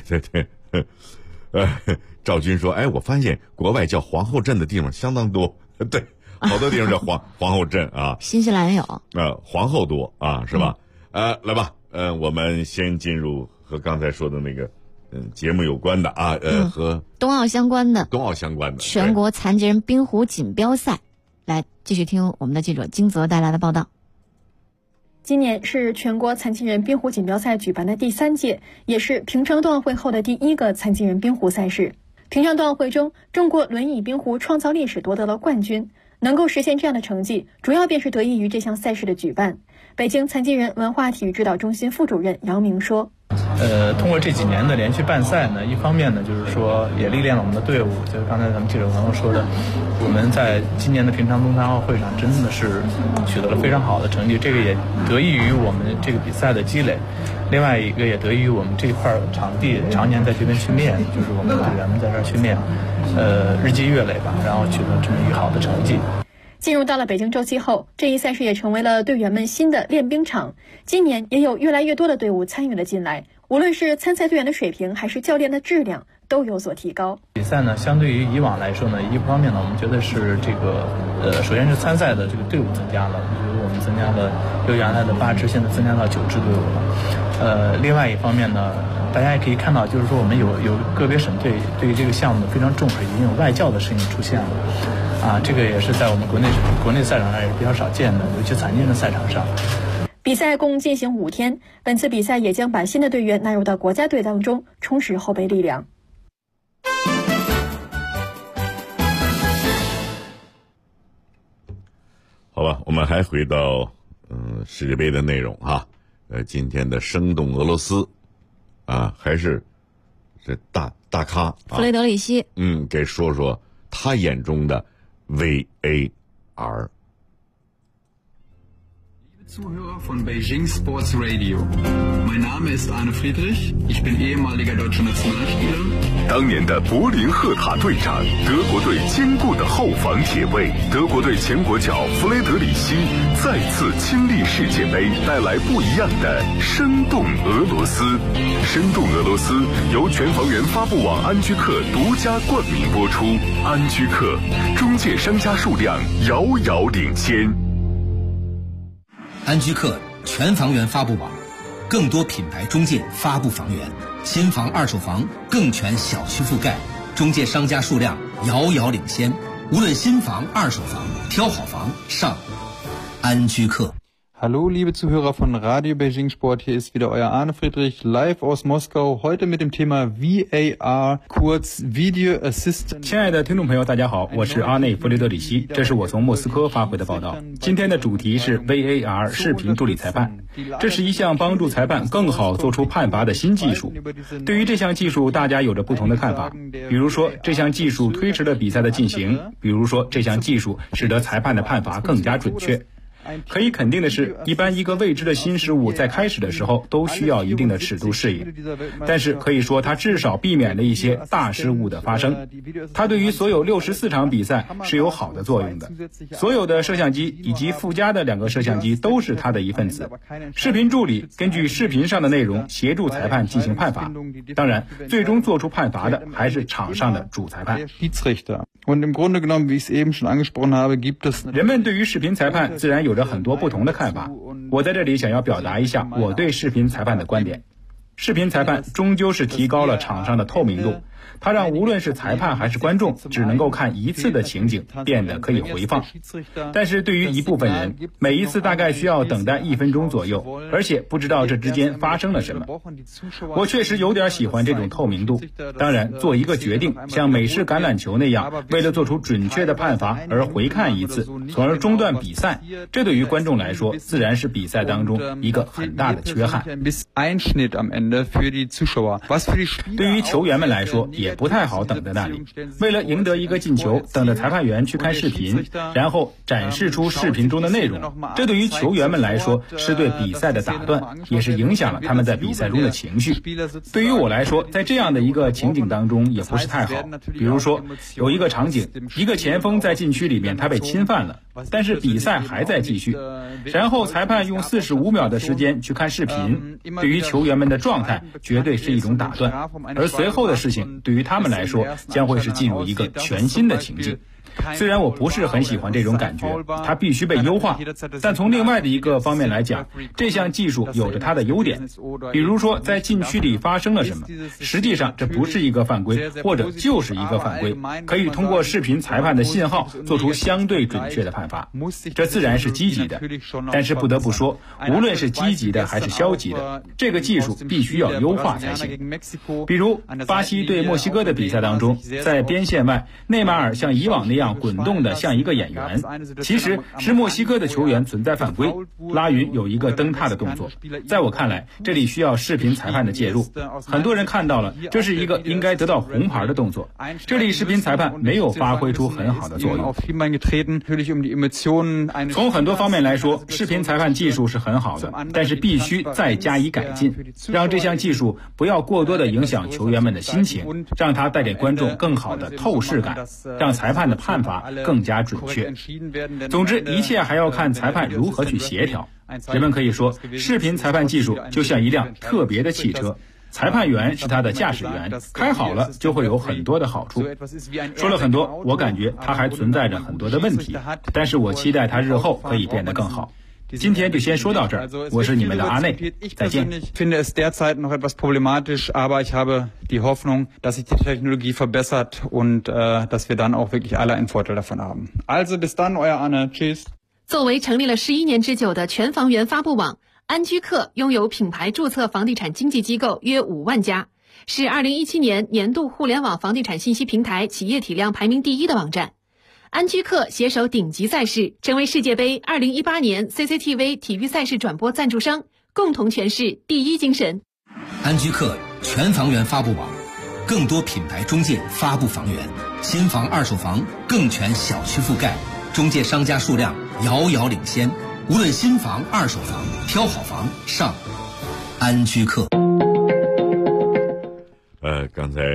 赵军说，我发现国外叫皇后镇的地方相当多，对，好多地方叫皇后镇啊。 新西兰有皇后多啊，是吧？ 来吧，我们先进入和刚才说的那个节目有关的啊，和冬奥相关的全国残疾人冰壶锦标赛，来继续听我们的记者金泽带来的报道。 今年是全国残疾人冰壶锦标赛举办的第3届，也是平昌冬奥会后的第1个残疾人冰壶赛事。平昌冬奥会中，中国轮椅冰壶创造历史夺得了冠军。能够实现这样的成绩，主要便是得益于这项赛事的举办。北京残疾人文化体育指导中心副主任杨明说： 通过这几年的连续办赛呢，一方面呢，就是说也历练了我们的队伍，就是刚才咱们记者朋友说的，我们在今年的平昌冬残奥会上真的是取得了非常好的成绩，这个也得益于我们这个比赛的积累。另外一个也得益于我们这块场地常年在这边训练，就是我们队员们在这儿训练，日积月累吧，然后取得这么一个好的成绩。 进入到了北京周期后，这一赛事也成为了队员们新的练兵场。今年也有越来越多的队伍参与了进来，无论是参赛队员的水平还是教练的质量都有所提高。 比赛呢，相对于以往来说呢，一方面呢，我们觉得是这个首先是参赛的这个队伍增加了，比如我们增加了由原来的8支，现在增加到9支队伍了。另外一方面呢，大家也可以看到，就是说我们有个别省队对于这个项目非常重视，已经有外教的身影出现了。这个也是在我们国内赛场上也是比较少见的，尤其残疾人的赛场上。 比赛共进行5天，本次比赛也将把新的队员纳入到国家队当中，充实后备力量。 好吧，我们还回到世界杯的内容哈。今天的生动俄罗斯还是这大咖弗雷德里希， 给说说他眼中的 VAR。 Zuhörer von Beijing Sports Radio. Mein Name ist Arne Friedrich. Ich bin ehemaliger deutscher Nationalspieler. 当年的柏林赫塔队长，德国队坚固的后防铁卫，德国队前国脚弗雷德里希再次亲历世界杯，带来不一样的生动俄罗斯。生动俄罗斯由全房源发布网安居客独家冠名播出。安居客中介商家数量遥遥领先。 安居客全房源发布网，更多品牌中介发布房源，新房二手房更全小区覆盖，中介商家数量遥遥领先。无论新房二手房，挑好房上安居客。 Hallo, liebe Zuhörer von Radio Beijing Sport, hier ist wieder euer Arne Friedrich live aus Moskau, heute mit dem Thema VAR, kurz Video Assistant。 亲爱的听众朋友，大家好，我是阿内弗雷德里希，这是我从莫斯科发回的报道。今天的主题是 VAR 视频助理裁判，这是一项帮助裁判更好做出判罚的新技术。对于这项技术，大家有着不同的看法，比如说这项技术推迟了比赛的进行，比如说这项技术使得裁判的判罚更加准确。可以肯定的是，一般一个未知的新事物在开始的时候都需要一定的尺度适应，但是可以说它至少避免了一些大失误的发生。它对于所有64场比赛是有好的作用的。所有的摄像机以及附加的2个摄像机都是它的一份子。视频助理根据视频上的内容协助裁判进行判罚，当然最终做出判罚的还是场上的主裁判。 Und im Grunde genommen, wie ich es eben schon angesprochen habe, gibt es 人们对于视频裁判自然有着很多不同的看法。我在这里想要表达一下我对视频裁判的观点。视频裁判终究是提高了场上的透明度，它让无论是裁判还是观众只能够看一次的情景变得可以回放。但是对于一部分人，每一次大概需要等待1分钟左右，而且不知道这之间发生了什么。我确实有点喜欢这种透明度。当然，做一个决定，像美式橄榄球那样，为了做出准确的判罚而回看一次，从而中断比赛，这对于观众来说，自然是比赛当中一个很大的缺憾。对于球员们来说，也不太好等在那里。为了赢得一个进球，等着裁判员去看视频，然后展示出视频中的内容，这对于球员们来说是对比赛的打断，也是影响了他们在比赛中的情绪。对于我来说，在这样的一个情景当中也不是太好。比如说有一个场景，一个前锋在禁区里面他被侵犯了，但是比赛还在继续，然后裁判用45秒的时间去看视频，对于球员们的状态绝对是一种打断，而随后的事情对于他们来说将会是进入一个全新的情境。 虽然我不是很喜欢这种感觉，它必须被优化，但从另外的一个方面来讲，这项技术有着它的优点。比如说在禁区里发生了什么，实际上这不是一个犯规，或者就是一个犯规，可以通过视频裁判的信号做出相对准确的判罚，这自然是积极的。但是不得不说，无论是积极的还是消极的，这个技术必须要优化才行。比如巴西对墨西哥的比赛当中，在边线外，内马尔像以往那样滚动的像一个演员，其实是墨西哥的球员存在犯规，拉云有一个蹬踏的动作。在我看来，这里需要视频裁判的介入。很多人看到了，这是一个应该得到红牌的动作，这里视频裁判没有发挥出很好的作用。从很多方面来说，视频裁判技术是很好的，但是必须再加以改进，让这项技术不要过多的影响球员们的心情，让它带给观众更好的透视感，让裁判的判罚更加准确。总之，一切还要看裁判如何去协调。人们可以说，视频裁判技术就像一辆特别的汽车，裁判员是他的驾驶员，开好了就会有很多的好处。说了很多，我感觉它还存在着很多的问题，但是我期待它日后可以变得更好。今天就先说到这儿，我是你们的阿内，再见。 Ich finde es derzeit noch etwas problematisch, aber ich habe die Hoffnung, dass sich die Technologie verbessert und dass wir dann auch wirklich alle einen Vorteil davon haben. Also bis dann, euer Arne. Tschüss. 作为成立了11年之久的全房源发布网，安居客拥有品牌注册房地产经纪机构约5万家，是2017年年度互联网房地产信息平台企业体量排名第1的网站。安居客携手顶级赛事，成为世界杯2018年 CCTV 体育赛事转播赞助商，共同诠释第一精神。 安居客全房源发布网，更多品牌中介发布房源，新房二手房更全小区覆盖，中介商家数量遥遥领先。无论新房二手房，挑好房上安居客。 刚才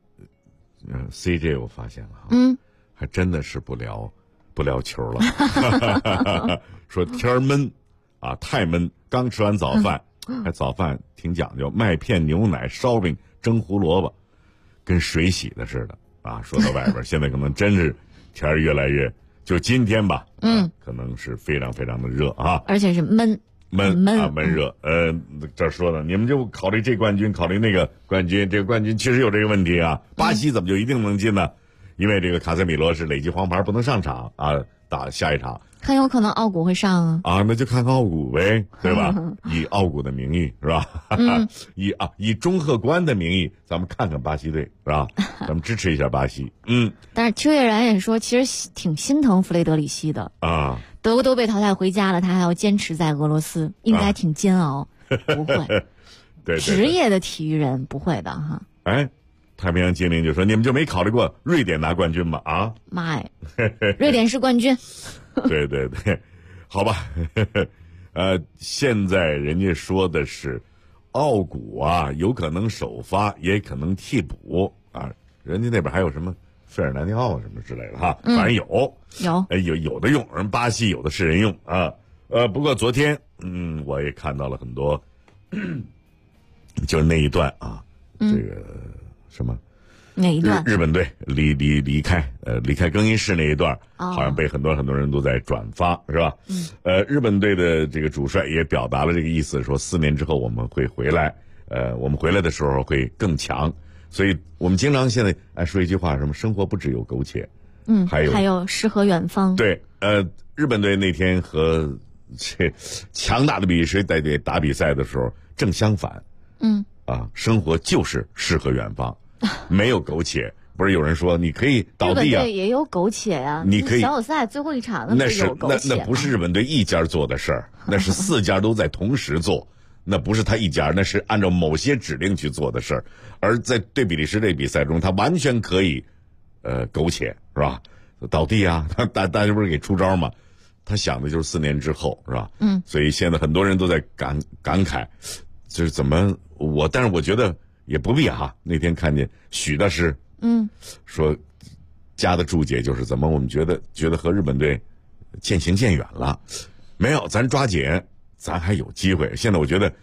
CJ 我发现了，还真的是不聊球了。说天闷啊，太闷，刚吃完早饭，还早饭挺讲究，麦片、牛奶、烧饼、蒸胡萝卜，跟水洗的似的啊。说到外边，现在可能真是天儿越来越，就今天吧，可能是非常非常的热啊， 而且是闷热。这说呢，你们就考虑这冠军，考虑那个冠军，这个冠军其实有这个问题啊。巴西怎么就一定能进呢？因为这个卡塞米罗是累积黄牌不能上场啊，打下一场很有可能奥古会上啊， 那就看看奥古呗，对吧？以奥古的名义是吧？以中赫官的名义，咱们看看巴西队是吧？咱们支持一下巴西。 但是邱悦然也说，其实挺心疼弗雷德里希的啊，德国都被淘汰回家了，他还要坚持在俄罗斯，应该挺煎熬。不会， 对， 职业的体育人不会的哈。 太平洋精灵就说：“你们就没考虑过瑞典拿冠军吗？”啊， 妈呀，瑞典是冠军。 对，好吧。现在人家说的是，奥古啊，有可能首发，也可能替补啊。人家那边还有什么费尔南迪奥什么之类的哈，反正有的用，人巴西有的是人用啊。不过昨天我也看到了很多，就是那一段啊，这个。什么？ 哪一段？ 日本队离开更衣室那一段，好像被很多人都在转发，是吧？日本队的这个主帅也表达了这个意思，说4年之后我们会回来，我们回来的时候会更强。所以我们经常现在说一句话，什么生活不只有苟且，还有诗和远方。 对，日本队那天和这强大的比利时队打比赛的时候正相反，生活就是诗和远方。没有苟且，不是有人说你可以倒地啊？ 日本队也有苟且呀， 你可以小组赛最后一场那不是日本队一家做的事儿，那是4家都在同时做，那不是他一家，那是按照某些指令去做的事儿。而在对比利时这比赛中，他完全可以苟且，是吧？倒地啊，大家不是给出招吗？他想的就是4年之后，是吧？所以现在很多人都在感慨，就是怎么但是我觉得。也不必哈，那天看见许大师，说加的注解就是怎么我们觉得和日本队渐行渐远了，没有，咱抓紧，咱还有机会。现在我觉得，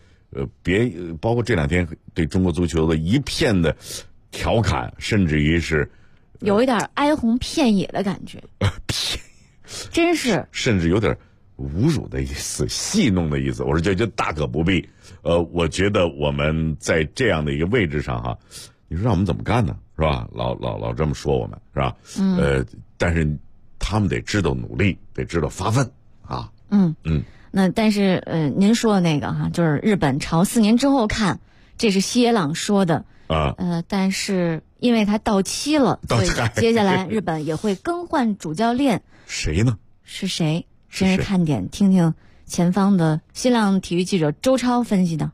包括这2天对中国足球的一片的调侃，甚至于是有一点哀鸿遍野的感觉，真是， 甚至有点侮辱的意思，戏弄的意思。我说这就大可不必。我觉得我们在这样的一个位置上哈，你说让我们怎么干呢？是吧？老这么说我们是吧？但是他们得知道努力，得知道发奋啊。 那但是您说的那个哈，就是日本朝4年之后看，这是西野朗说的啊。但是因为他到期了，所以接下来日本也会更换主教练。 谁呢？ 是谁？今日看点，听听前方的新浪体育记者周超分析的。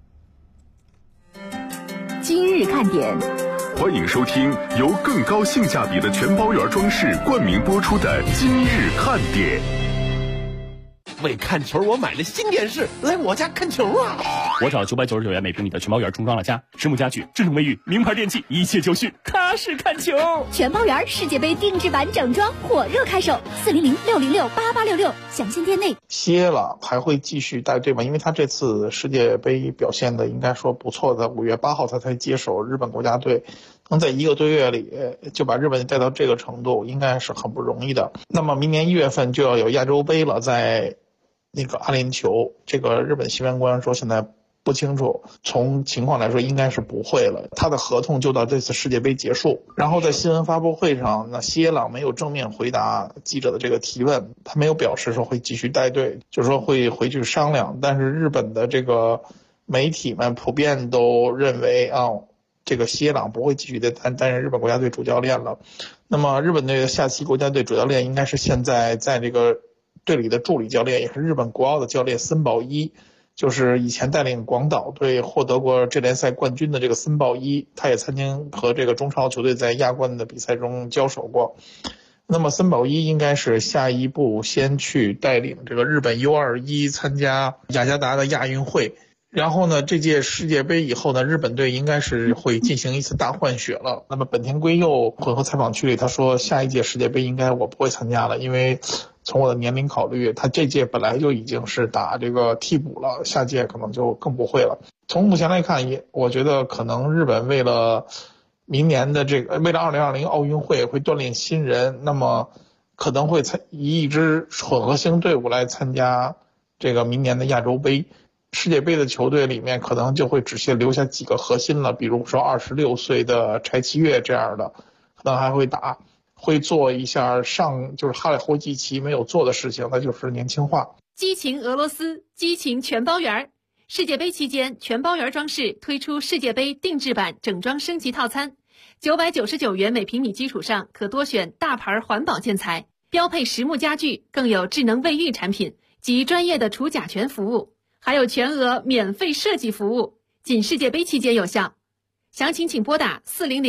今日看点， 欢迎收听由更高性价比的全包圆装饰冠名播出的今日看点。 为看球，我买了新电视，来我家看球啊！ 我找999元每平米的全包圆重装了家，实木家具、智能卫浴、名牌电器，一切就绪，踏实看球。 全包圆世界杯定制版整装火热开售，400-606-8866，详见店内。 西野朗还会继续带队吗？因为他这次世界杯表现的应该说不错的，5月8号他才接手日本国家队，能在1个多月里就把日本带到这个程度，应该是很不容易的。那么明年1月份就要有亚洲杯了，在那个阿联酋，这个日本新闻官说现在不清楚，从情况来说应该是不会了。他的合同就到这次世界杯结束。然后在新闻发布会上，那西野朗没有正面回答记者的这个提问，他没有表示说会继续带队，就是说会回去商量。但是日本的这个媒体们普遍都认为这个西野朗不会继续担任日本国家队主教练了。那么日本队的下期国家队主教练应该是现在在这个队里的助理教练，也是日本国奥的教练森保一，就是以前带领广岛队获得过这联赛冠军的这个森保一，他也曾经和这个中超球队在亚冠的比赛中交手过。那么森保一应该是下一步先去带领这个日本 U21 参加雅加达的亚运会。然后呢，这届世界杯以后呢，日本队应该是会进行一次大换血了。那么本田圭佑混合采访区里他说，下一届世界杯应该我不会参加了，因为从我的年龄考虑，他这届本来就已经是打这个替补了，下届可能就更不会了。从目前来看，我觉得可能日本为了明年的为了2020奥运会会锻炼新人，那么可能会以一支混合型队伍来参加这个明年的亚洲杯。世界杯的球队里面可能就会只留下几个核心了，比如说26岁的柴崎岳这样的，可能还会做一下就是哈里霍季奇没有做的事情，那就是年轻化。 激情俄罗斯，激情全包圆。世界杯期间，全包圆装饰推出世界杯定制版整装升级套餐，999元每平米基础上可多选大牌环保建材，标配实木家具，更有智能卫浴产品及专业的除甲醛服务。还有全额免费设计服务，仅世界杯期间有效。详情请拨打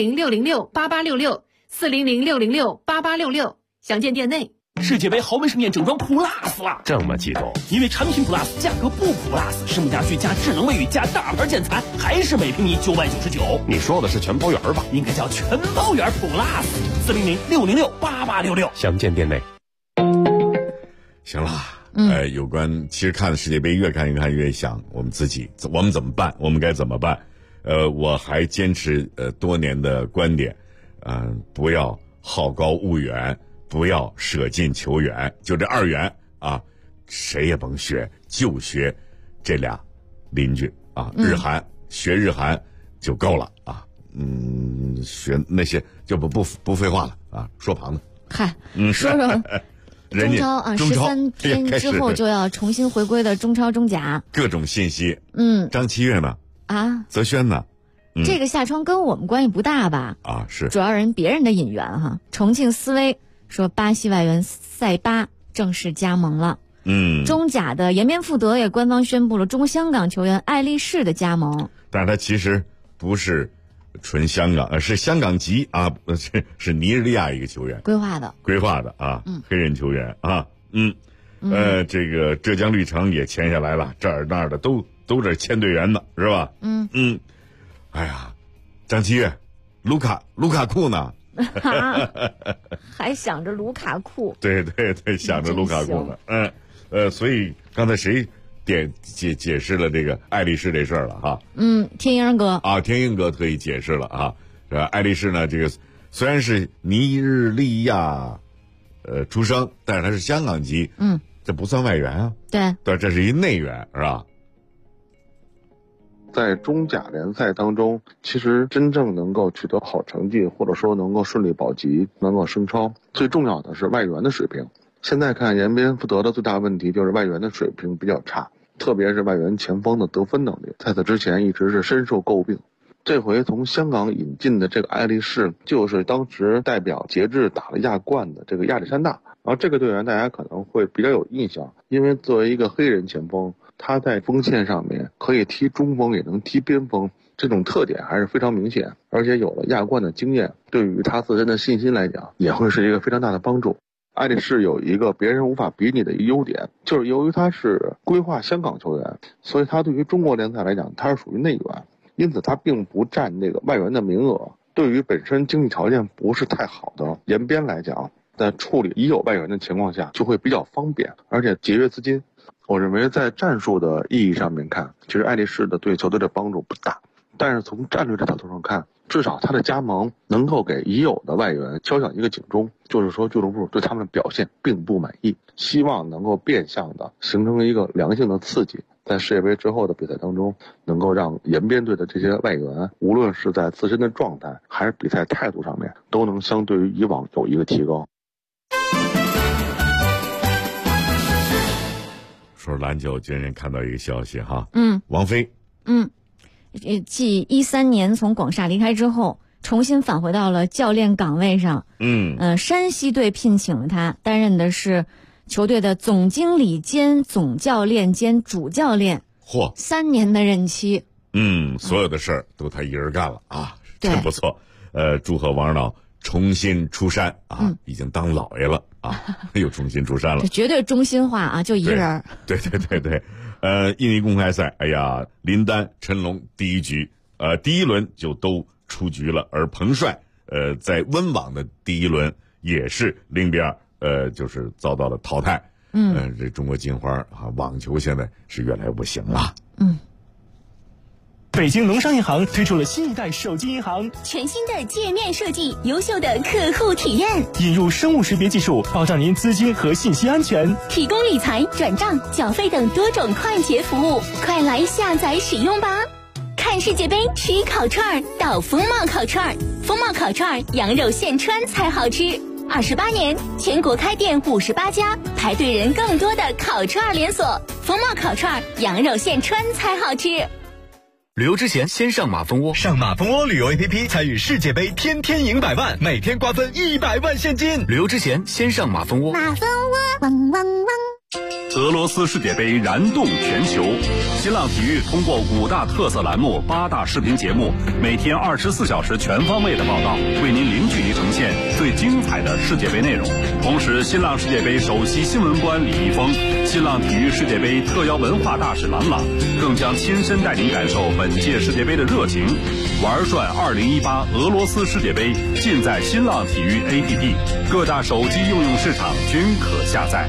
400-606-8866，400-606-8866，详见店内。 世界杯豪门盛宴整装 Plus 了， 这么激动？ 因为产品 Plus 价格不 Plus， 实木家具加智能卫浴加大牌建材，还是每平米999。 你说的是全包圆吧？ 应该叫全包圆 Plus，400-606-8866， 详见店内。 行了。有关其实看世界杯越看越想我们自己，我们怎么办？我们该怎么办？我还坚持多年的观点，不要好高骛远，不要舍近求远，就这2元啊，谁也甭学，就学这俩邻居啊，日韩学日韩就够了啊，学那些就不废话了啊，说旁的。 嗨，说说。中超啊，13天之后就要重新回归的中超中甲， 各种信息。张启岳呢？泽轩呢？ 这个下窗跟我们关系不大吧？ 是主要人别人的引援哈。重庆斯威说巴西外援塞巴正式加盟了。中甲的延边富德也官方宣布了中香港球员艾力士的加盟， 但是他其实不是纯香港，是香港籍啊，是尼日利亚一个球员规划的啊，黑人球员啊，这个浙江绿城也签下来了，这儿那儿的都这签队员呢，是吧？哎呀，张启岳，卢卡库呢？ 还想着卢卡库？ 对，想着卢卡库呢。所以刚才谁解释了这个艾力士这事儿了哈？ 天鹰哥啊，天鹰哥特意解释了啊。艾力士呢，这个虽然是尼日利亚出生，但是他是香港籍，这不算外援啊。 对， 这是一内援，是吧？ 在中甲联赛当中，其实真正能够取得好成绩，或者说能够顺利保级、能够升超，最重要的是外援的水平。现在看延边福德的最大问题就是外援的水平比较差，特别是外援前锋的得分能力，在此之前一直是深受诟病。这回从香港引进的这个艾力士，就是当时代表节制打了亚冠的这个亚历山大。然后这个队员大家可能会比较有印象，因为作为一个黑人前锋，他在锋线上面可以踢中锋也能踢边锋，这种特点还是非常明显，而且有了亚冠的经验，对于他自身的信心来讲也会是一个非常大的帮助。艾力士有一个别人无法比拟的一个优点，就是由于他是规划香港球员，所以他对于中国联赛来讲他是属于内援，因此他并不占这个外援的名额。对于本身经济条件不是太好的延边来讲，在处理已有外援的情况下就会比较方便，而且节约资金。我认为在战术的意义上面看，其实艾力士的对球队的帮助不大，但是从战略的角度上看，至少他的加盟能够给已有的外援敲响一个警钟，就是说俱乐部对他们的表现并不满意，希望能够变相的形成一个良性的刺激，在世界杯之后的比赛当中，能够让延边队的这些外援，无论是在自身的状态还是比赛态度上面，都能相对于以往有一个提高。 说篮球，今天看到一个消息哈，王菲， 继13年从广厦离开之后，重新返回到了教练岗位上。山西队聘请了他，担任的是球队的总经理兼总教练兼主教练。 嚯 ，3年的任期。 所有的事儿都他一人干了啊，真不错。祝贺王指导重新出山啊，已经当老爷了啊，又重新出山了。 这绝对中心化啊，就一人。 对。印尼公开赛，哎呀，林丹、陈龙第一轮就都出局了，而彭帅，在温网的第一轮也是0比2，就是遭到了淘汰。这中国金花啊，网球现在是越来越不行了。 北京农商银行推出了新一代手机银行， 全新的界面设计，优秀的客户体验， 引入生物识别技术，保障您资金和信息安全， 提供理财、转账、缴费等多种快捷服务，快来下载使用吧！看世界杯，吃烤串到风貌烤串，风貌烤串羊肉现穿才好吃。28年，全国开店58家，排队人更多的烤串连锁，风貌烤串羊肉现穿才好吃。 旅游之前先上马蜂窝，上马蜂窝旅游 APP 参与世界杯，天天赢100万，每天瓜分100万现金。旅游之前先上马蜂窝。 马蜂窝，汪汪汪。 俄罗斯世界杯燃动全球，新浪体育通过5大特色栏目、8大视频节目，每天24小时全方位的报道，为您零距离呈现最精彩的世界杯内容。同时，新浪世界杯首席新闻官李易峰、新浪体育世界杯特邀文化大使郎朗，更将亲身带您感受本届世界杯的热情。玩转2018俄罗斯世界杯，尽在新浪体育 APP， 各大手机应用市场均可下载。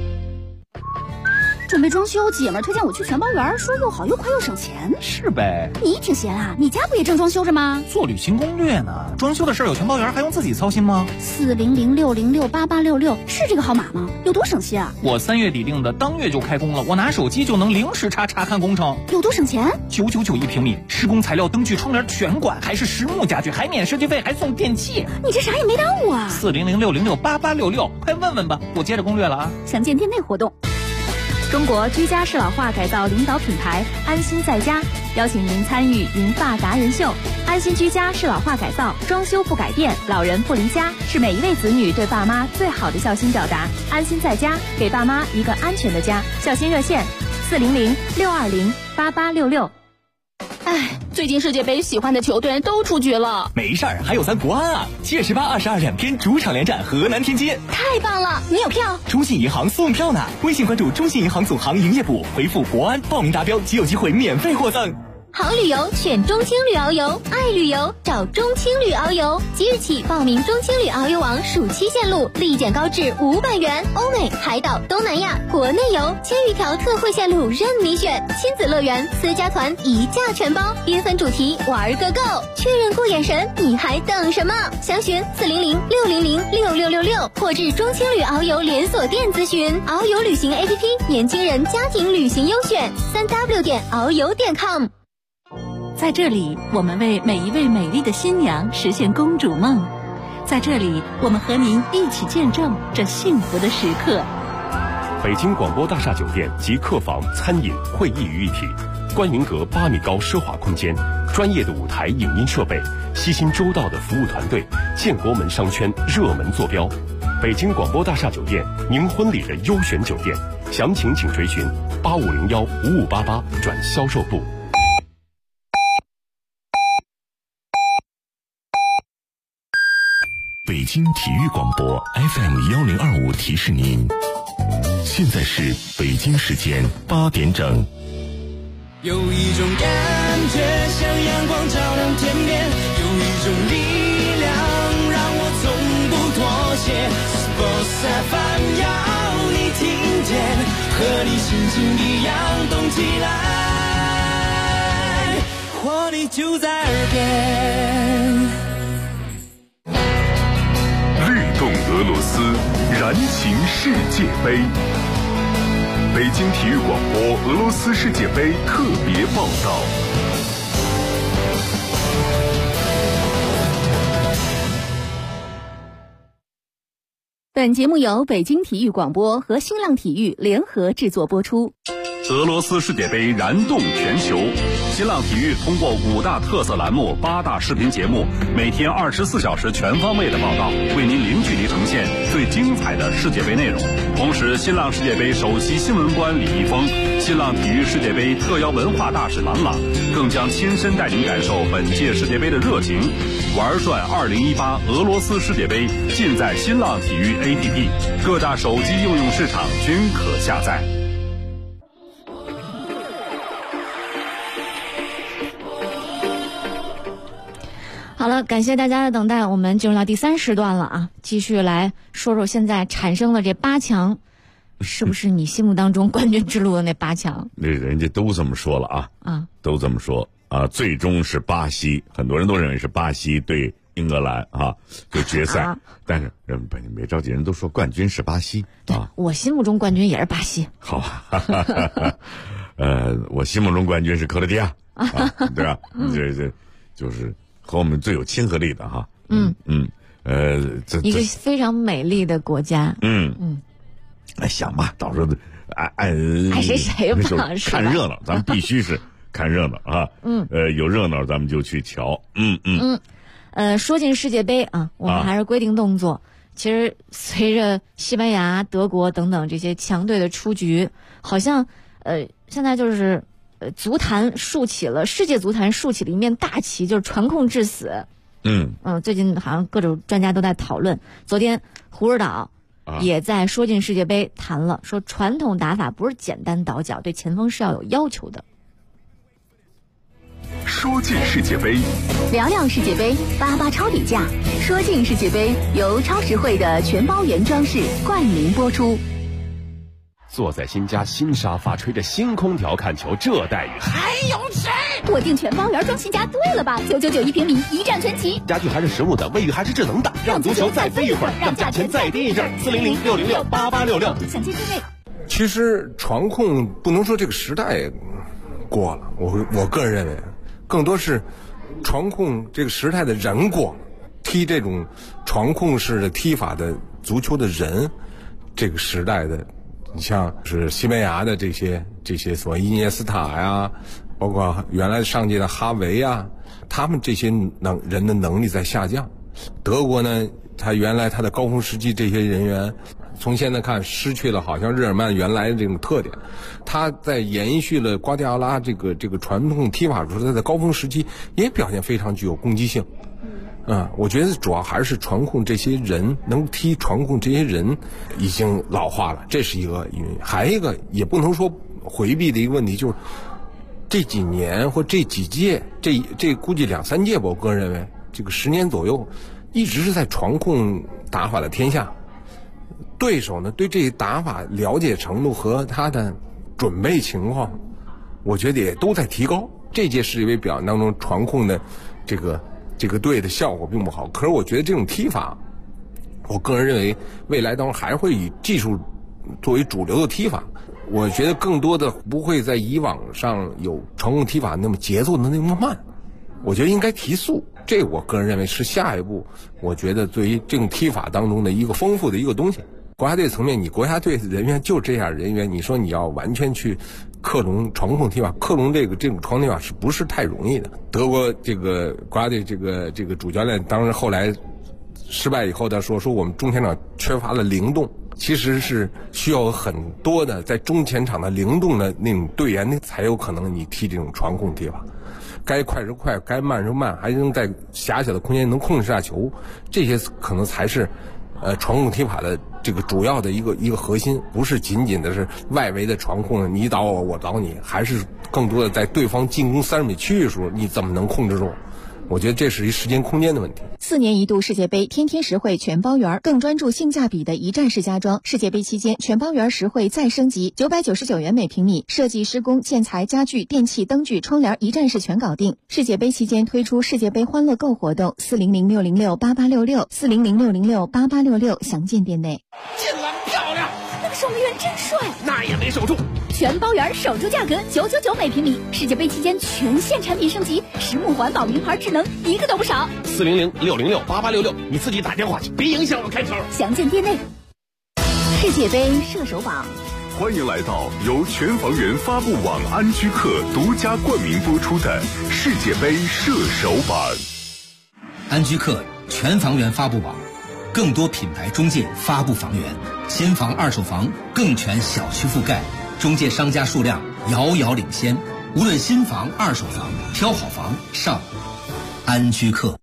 准备装修，姐们儿推荐我去全包园，说又好又快又省钱。 是呗， 你挺闲啊，你家不也正装修着吗？ 做旅行攻略呢，装修的事儿有全包园还用自己操心吗 ？40060688866是这个号码吗？有多省心啊？ 我3月底定的，当月就开工了，我拿手机就能零时查看工程。 有多省钱 ？999一平米，施工材料、灯具、窗帘全管，还是实木家具，还免设计费，还送电器。 你这啥也没耽误啊 ！40060688866，快问问吧，我接着攻略了啊！ 详见店内活动。中国居家适老化改造领导品牌安心在家邀请您参与银发达人秀。安心居家适老化改造，装修不改变，老人不离家，是每一位子女对爸妈最好的孝心表达。安心在家，给爸妈一个安全的家。孝心热线40062088866。 哎，最近世界杯喜欢的球队都出局了。 没事儿，还有咱国安啊！7月18、222天主场连战河南天津。 太棒了！你有票？ 中信银行送票呢，微信关注中信银行总行营业部，回复国安报名达标即有机会免费获赠。 好旅游选中青旅遨游，爱旅游找中青旅遨游。即日起报名中青旅遨游网暑期线路，立减高至500元。欧美、海岛、东南亚、国内游1000余条特惠线路任你选，亲子乐园、私家团一价全包，缤纷主题玩个够。确认过眼神，你还等什么？详询400-600-6666或至中青旅遨游连锁店咨询。遨游旅行 APP 年轻人家庭旅行优选，3w.遨游.com。 在这里，我们为每一位美丽的新娘实现公主梦。在这里，我们和您一起见证这幸福的时刻。 北京广播大厦酒店集客房、餐饮、会议于一体，观云阁8米高奢华空间，专业的舞台影音设备，悉心周到的服务团队，建国门商圈热门坐标。北京广播大厦酒店，您婚礼的优选酒店，详情请垂询8501-5588转销售部。 北京体育广播 FM1025提示您，现在是北京时间8点整。 有一种感觉像阳光照亮天边，有一种力量让我从不妥协。Sports FM 要你听见，和你心情一样动起来，活力就在耳边。 俄罗斯燃情世界杯，北京体育广播俄罗斯世界杯特别报道。 本节目由北京体育广播和新浪体育联合制作播出。 俄罗斯世界杯燃动全球，新浪体育通过5大特色栏目、8大视频节目，每天24小时全方位的报道，为您零距离呈现最精彩的世界杯内容。同时，新浪世界杯首席新闻官李易峰、新浪体育世界杯特邀文化大使郎朗，更将亲身带您感受本届世界杯的热情。玩转2018俄罗斯世界杯，尽在新浪体育 APP， 各大手机应用市场均可下载。 好了，感谢大家的等待，我们进入到第3时段了啊！继续来说说现在产生的这8强，是不是你心目当中冠军之路的那8强？ 那人家都这么说了啊，都这么说啊，最终是巴西，很多人都认为是巴西对英格兰啊，就决赛。但是别着急，人都说冠军是巴西啊。 我心目中冠军也是巴西。 好吧，我心目中冠军是克罗地亚啊，对吧？这就是和我们最有亲和力的哈。这一个非常美丽的国家。 想吧，到时候爱谁吧， 看热闹，咱们必须是看热闹啊。有热闹咱们就去瞧。 说进世界杯啊，我们还是规定动作。其实随着西班牙、德国等等这些强队的出局，好像现在就是足坛竖起了世界足坛竖起了一面大旗，就是传控致死。最近好像各种专家都在讨论。昨天胡指导也在说进世界杯谈了，说传统打法不是简单倒脚，对前锋是要有要求的。 说进世界杯， 聊聊世界杯，88超底价。说进世界杯由超实惠的全包原装饰冠名播出。 坐在新家新沙发，吹着新空调看球，这待遇还有谁？ 我订全包原装新家对了吧？999一平米，一站全齐。 家具还是实木的，卫浴还是智能的，让足球再飞一会儿，让价钱再低一阵。400-606-8866， 详见定位。 其实传控不能说这个时代过了，我个人认为，更多是传控这个时代的人过了，踢这种传控式的踢法的足球的人，这个时代的。你像是西班牙的这些所谓伊涅斯塔呀，包括原来上届的哈维啊，他们这些人的能力在下降。德国呢，他原来他的高峰时期这些人员，从现在看失去了好像日耳曼原来的这种特点。他在延续了瓜迪奥拉这个传统踢法时候，他在高峰时期也表现非常具有攻击性。我觉得主要还是传控这些人能踢传控这些人已经老化了，这是一个原因。还有一个也不能说回避的一个问题，就是这几年或这几届，这估计2、3届吧，我个人认为这个10年左右，一直是在传控打法的天下。对手呢对这打法了解程度和他的准备情况，我觉得也都在提高。这届世界杯表演当中传控的这个队的效果并不好，可是我觉得这种踢法，我个人认为未来当中还会以技术作为主流的踢法。我觉得更多的不会在以往上有传控踢法那么节奏的那么慢，我觉得应该提速。这我个人认为是下一步，我觉得对于这种踢法当中的一个丰富的一个东西。国家队层面，你国家队人员就这样人员，你说你要完全去克隆传控踢法，克隆这种传控踢法是不是太容易的？德国这个国家队这个主教练当时后来失败以后，他说我们中前场缺乏了灵动，其实是需要很多的在中前场的灵动的那种队员，才有可能你踢这种传控踢法。该快是快，该慢是慢，还能在狭小的空间能控制下球，这些可能才是传控踢法的这个主要的一个核心，不是仅仅的是外围的传控，你倒我，我倒你，还是更多的在对方进攻30米区域的时候，你怎么能控制住？我觉得这是一时间空间的问题。 4年一度世界杯天天实惠全包圆，更专注性价比的一站式家装。世界杯期间全包圆实惠再升级，999元每平米，设计、施工、建材、家具、电器、灯具、窗帘一站式全搞定。世界杯期间推出世界杯欢乐购活动，400668866，400668866，详见店内。 进篮漂亮， 那个守门员真帅， 那也没守住。 全包圆守住价格999每平米，世界杯期间全线产品升级，实木环保名牌智能一个都不少。 400668866，你自己打电话去，别影响我开球。 详见店内。世界杯射手榜， 欢迎来到由全房源发布网安居客独家冠名播出的世界杯射手榜。 安居客全房源发布网，更多品牌中介发布房源，新房、二手房更全小区覆盖。中介商家数量遥遥领先，无论新房、二手房，挑好房上安居客。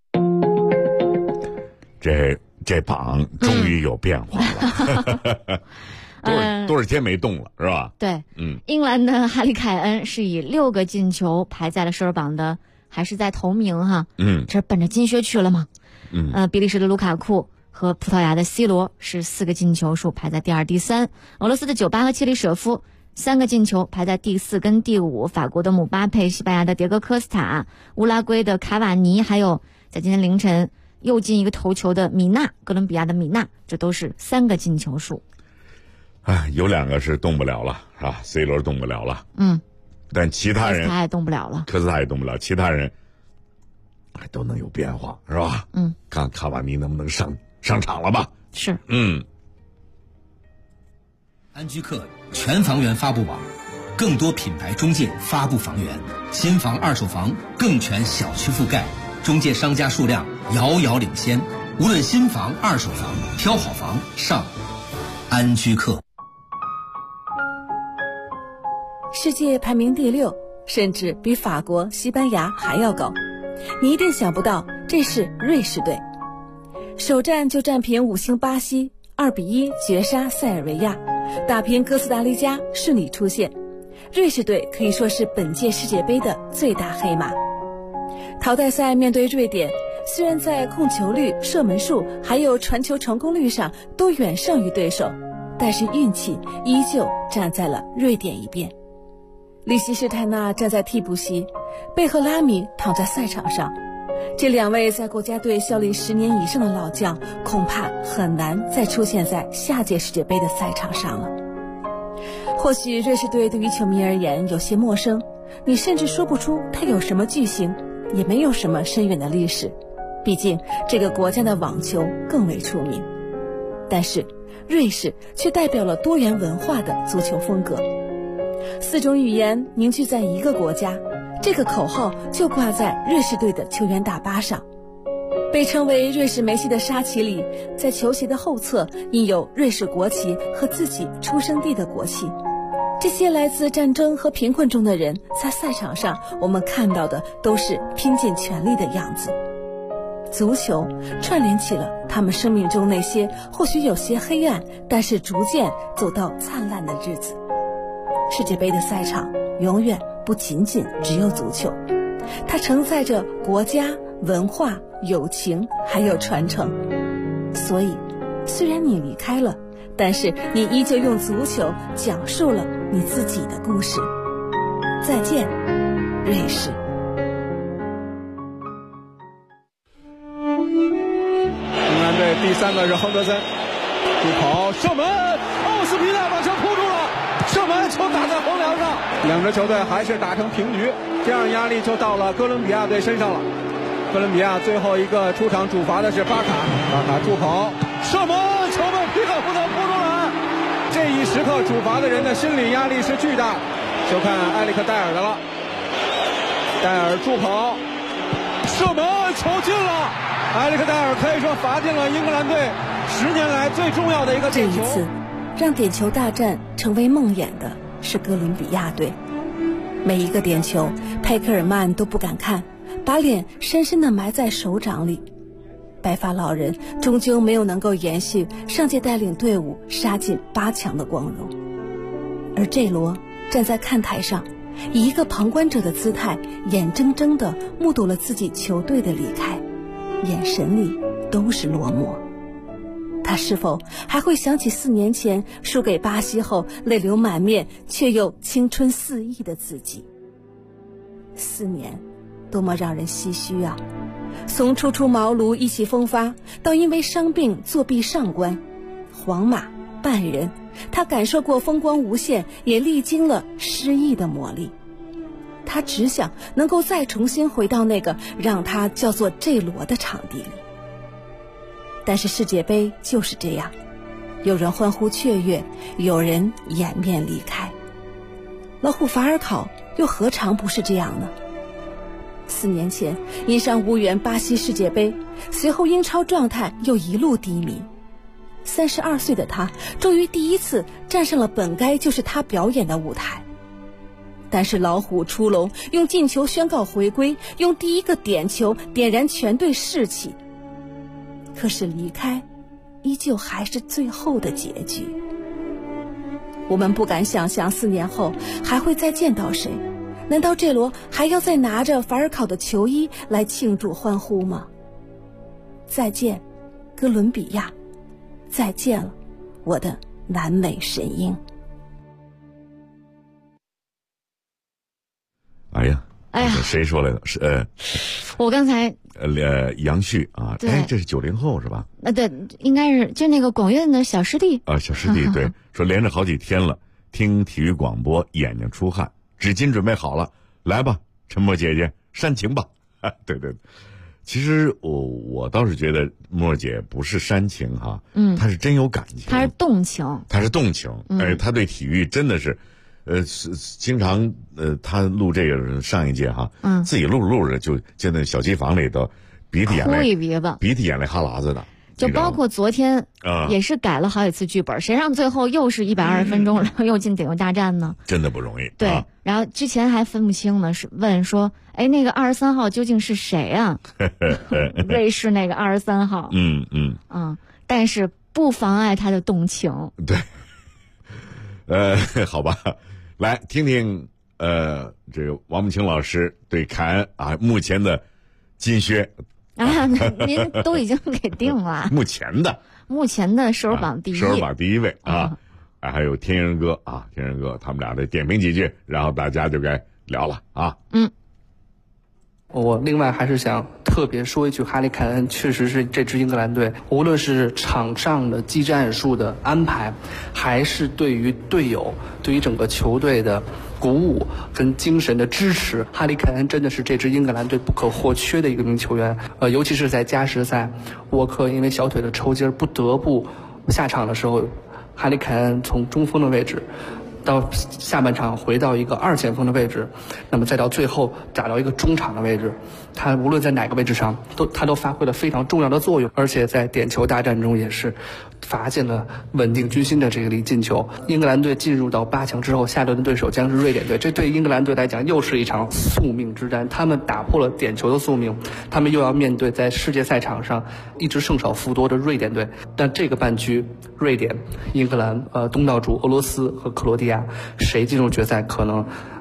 这榜终于有变化了，多少天没动了，是吧？ 对，英格兰的哈利凯恩是以6个进球排在了射手榜的，还是在头名哈？这是奔着金靴去了吗？比利时的卢卡库和葡萄牙的 C 罗是4个进球数排在第2、第3，俄罗斯的9巴和切里舍夫3个进球排在第4跟第5，法国的姆巴佩、西班牙的迭戈科斯塔、乌拉圭的卡瓦尼，还有在今天凌晨又进一个头球的米纳，哥伦比亚的米纳，这都是3个进球数。 有2个是动不了了，是吧 ？C 罗动不了了，但其他人他也动不了了， 科斯塔也动不了，其他人都能有变化，是吧？看卡瓦尼能不能上场了吧？ 是， 安居客全房源发布网，更多品牌中介发布房源，新房、二手房更全小区覆盖，中介商家数量遥遥领先，无论新房、二手房，挑好房上安居客。 世界排名第6，甚至比法国、西班牙还要高。你一定想不到，这是瑞士队。首战就战平5星巴西，2-1绝杀塞尔维亚，打平哥斯达黎加，顺利出线。瑞士队可以说是本届世界杯的最大黑马。淘汰赛面对瑞典，虽然在控球率、射门数还有传球成功率上都远胜于对手，但是运气依旧站在了瑞典一边。里希施泰纳站在替补席，贝赫拉米躺在赛场上。这2位在国家队效力10年以上的老将，恐怕很难再出现在下届世界杯的赛场上了。或许瑞士队对于球迷而言有些陌生，你甚至说不出它有什么巨星，也没有什么深远的历史，毕竟这个国家的网球更为出名。但是瑞士却代表了多元文化的足球风格，4种语言凝聚在一个国家，这个口号就挂在瑞士队的球员大巴上。被称为瑞士梅西的沙奇里，在球鞋的后侧印有瑞士国旗和自己出生地的国旗。这些来自战争和贫困中的人，在赛场上我们看到的都是拼尽全力的样子。足球串联起了他们生命中那些或许有些黑暗，但是逐渐走到灿烂的日子。世界杯的赛场永远不仅仅只有足球，它承载着国家、文化、友情还有传承。所以虽然你离开了，但是你依旧用足球讲述了你自己的故事。再见，瑞士。 英格兰队第3个是亨德森，助跑射门，奥斯皮纳把球扑住了，射门，球打在横梁上，两支球队还是打成平局，这样压力就到了哥伦比亚队身上了。哥伦比亚最后一个出场主罚的是巴卡助跑射门，球被皮克福德扑出来。这一时刻主罚的人的心理压力是巨大，就看埃里克戴尔的了。戴尔助跑射门，球进了。埃里克戴尔可以说罚进了英格兰队10年来最重要的一个点球。 这一次让点球大战成为梦魇的是哥伦比亚队，每一个点球佩克尔曼都不敢看，把脸深深地埋在手掌里。白发老人终究没有能够延续上届带领队伍杀进8强的光荣，而这罗站在看台上，以一个旁观者的姿态，眼睁睁地目睹了自己球队的离开，眼神里都是落寞。他是否还会想起4年前输给巴西后泪流满面却又青春肆意的自己？4年多么让人唏嘘啊！从初出茅庐意气风发，到因为伤病作壁上观，皇马、拜仁，他感受过风光无限，也历经了失意的磨砺。他只想能够再重新回到那个让他叫做这罗的场地里。但是世界杯就是这样，有人欢呼雀跃，有人掩面离开。老虎法尔考又何尝不是这样呢？4年前因伤无缘巴西世界杯，随后英超状态又一路低迷。32岁的他终于第一次站上了本该就是他表演的舞台。但是老虎出笼，用进球宣告回归，用第一个点球点燃全队士气。可是离开依旧还是最后的结局。我们不敢想象4年后还会再见到谁，难道这罗还要再拿着法尔考的球衣来庆祝欢呼吗？再见哥伦比亚，再见了我的南美神鹰。 哎呀，谁说来的？是我刚才杨旭啊，哎，这是90后是吧？ 对，应该是就那个广院的小师弟啊，小师弟对，说连着好几天了，听体育广播眼睛出汗，纸巾准备好了，来吧，陈默姐姐煽情吧。对对，其实我倒是觉得默姐不是煽情哈，她是真有感情， 她是动情， 她对体育真的是。经常他录这个上一届哈，自己录着就那小机房里头，鼻涕眼泪哈喇子的， 就包括昨天也是改了好几次剧本，谁让最后又是120分钟，然后又进顶球大战呢？ 真的不容易。 对，然后之前还分不清呢，是问说，哎，那个23号究竟是谁啊？瑞士那个23号。但是不妨碍他的动情。 对，好吧。来听听这个王慕青老师对凯恩啊目前的金靴啊，您都已经给定了。 目前的射手榜第一， 射手榜第1位啊，还有天人哥啊，天人哥他们俩的点评几句，然后大家就该聊了啊。 我另外还是想特别说一句，哈里凯恩确实是这支英格兰队，无论是场上的技战术的安排，还是对于队友、对于整个球队的鼓舞跟精神的支持，哈里凯恩真的是这支英格兰队不可或缺的一个名球员。尤其是在加时赛，沃克因为小腿的抽筋不得不下场的时候，哈里凯恩从中锋的位置到下半场回到一个2前锋的位置，那么再到最后打到一个中场的位置，他无论在哪个位置上他都发挥了非常重要的作用，而且在点球大战中也是罚进了稳定军心的这个粒进球。英格兰队进入到8强之后，下轮的对手将是瑞典队，这对英格兰队来讲又是一场宿命之战，他们打破了点球的宿命，他们又要面对在世界赛场上一直胜少负多的瑞典队。但这个半区，瑞典、英格兰、东道主俄罗斯和克罗地亚，谁进入决赛可能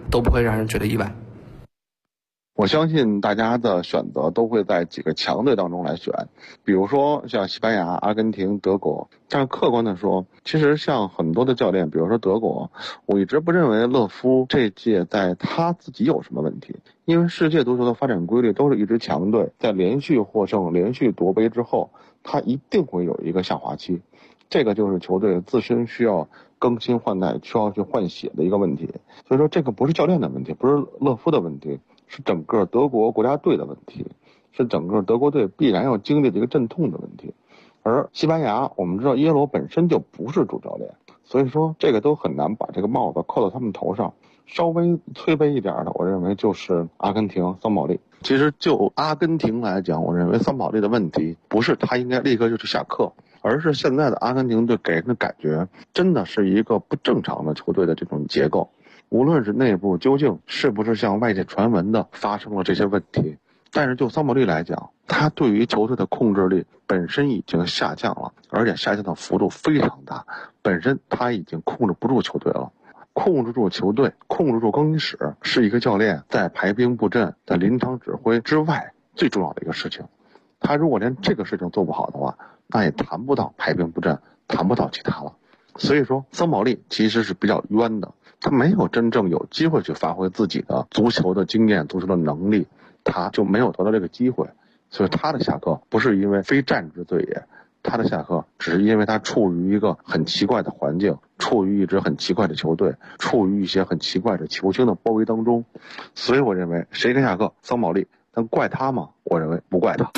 都不会让人觉得意外。 我相信大家的选择都会在几个强队当中来选，比如说像西班牙、阿根廷、德国。但是客观的说，其实像很多的教练，比如说德国，我一直不认为勒夫这届在他自己有什么问题，因为世界足球的发展规律都是一支强队在连续获胜、连续夺杯之后，他一定会有一个下滑期，这个就是球队自身需要更新换代、需要去换血的一个问题。所以说，这个不是教练的问题，不是勒夫的问题。是整个德国国家队的问题，是整个德国队必然要经历的一个阵痛的问题。而西班牙，我们知道耶罗本身就不是主教练，所以说这个都很难把这个帽子扣到他们头上。稍微推杯一点的，我认为就是阿根廷桑保利。其实就阿根廷来讲，我认为桑保利的问题不是他应该立刻就去下课，而是现在的阿根廷队给人的感觉真的是一个不正常的球队的这种结构。无论是内部究竟是不是像外界传闻的发生了这些问题，但是就桑保利来讲，他对于球队的控制力本身已经下降了，而且下降的幅度非常大，本身他已经控制不住球队了。控制住球队，控制住更衣室，是一个教练在排兵布阵、在临场指挥之外最重要的一个事情。他如果连这个事情做不好的话，那也谈不到排兵布阵，谈不到其他了。所以说，桑保利其实是比较冤的。他没有真正有机会去发挥自己的足球的经验、足球的能力，他就没有得到这个机会。所以他的下课不是因为非战之罪也，他的下课只是因为他处于一个很奇怪的环境，处于一支很奇怪的球队，处于一些很奇怪的球星的包围当中。所以我认为谁该下课，桑保利。但怪他吗？我认为不怪他。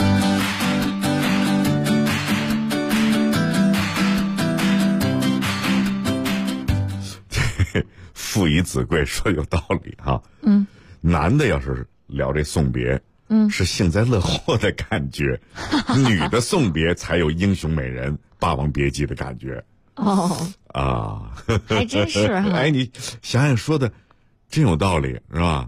父以子贵，说有道理哈。男的要是聊这送别，是幸灾乐祸的感觉；女的送别才有英雄美人、霸王别姬的感觉。 还真是哈。 哎，你想想说的真有道理，是吧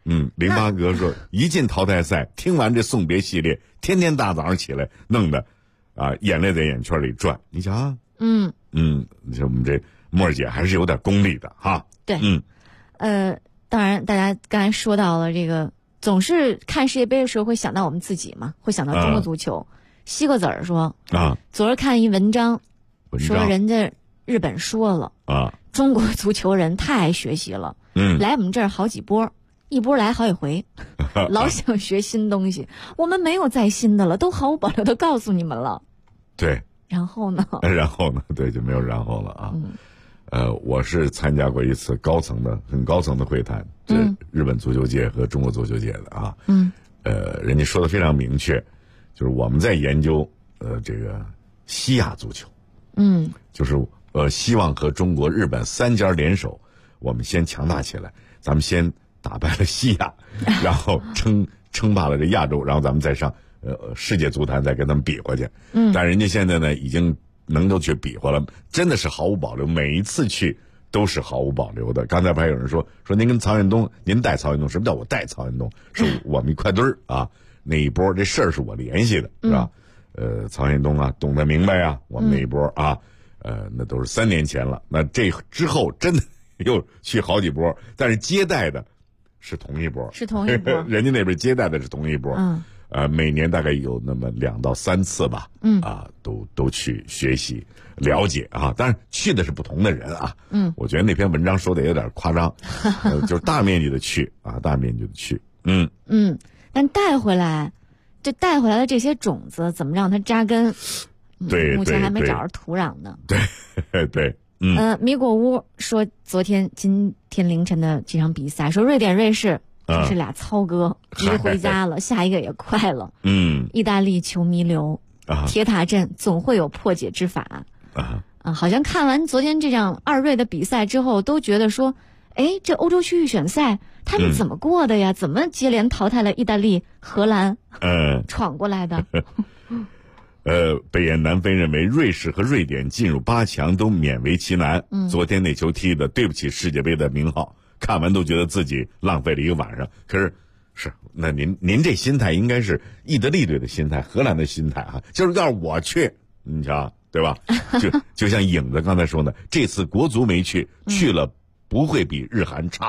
？08哥说，一进淘汰赛，听完这送别系列，天天大早上起来，弄得眼泪在眼圈里转。你想啊，这我们这沫儿姐还是有点功力的哈。 对，当然，大家刚才说到了这个，总是看世界杯的时候会想到我们自己嘛，会想到中国足球。西瓜子儿说昨儿看一文章说人家日本说了中国足球人太爱学习了，来我们这儿好几波，一波来好几回，老想学新东西。我们没有再新的了，都毫无保留的告诉你们了。 对， 然后呢？ 对，就没有然后了啊。我是参加过一次很高层的会谈，这日本足球界和中国足球界的啊。人家说的非常明确，就是我们在研究这个西亚足球。就是希望和中国、日本三家联手，我们先强大起来，咱们先打败了西亚，然后称霸了这亚洲，然后咱们再上世界足坛再跟他们比划去。但人家现在呢已经能够去比划了，真的是毫无保留，每一次去都是毫无保留的。刚才不还有人说您跟曹远东，您带曹远东，什么叫我带曹远东？是我们一块堆儿啊，那一波这事儿是我联系的，是吧？曹远东啊，懂得明白啊，我们那一波啊，那都是3年前了。那这之后真的又去好几波，但是接待的是同一波，人家那边接待的是同一波。每年大概有那么2到3次吧，都去学习了解啊，当然去的是不同的人啊。我觉得那篇文章说的有点夸张，就是大面积的去啊，大面积的去。 但带回来的这些种子怎么让它扎根？ 对， 目前还没找着土壤呢。 对。 米果屋说，今天凌晨的这场比赛，说瑞典瑞士这是俩操哥，一个回家了，下一个也快了。意大利球迷流，铁塔阵总会有破解之法。好像看完昨天这场2瑞的比赛之后，都觉得说，这欧洲区域选赛他们怎么过的呀？怎么接连淘汰了意大利、荷兰，闯过来的？ 北野南飞认为瑞士和瑞典进入8强都勉为其难。昨天那球踢的对不起世界杯的名号，看完都觉得自己浪费了一个晚上。可是那您这心态应该是意大利队的心态，荷兰的心态啊，就是要是我去，你瞧对吧？就像影子刚才说的，这次国足没去了不会比日韩差。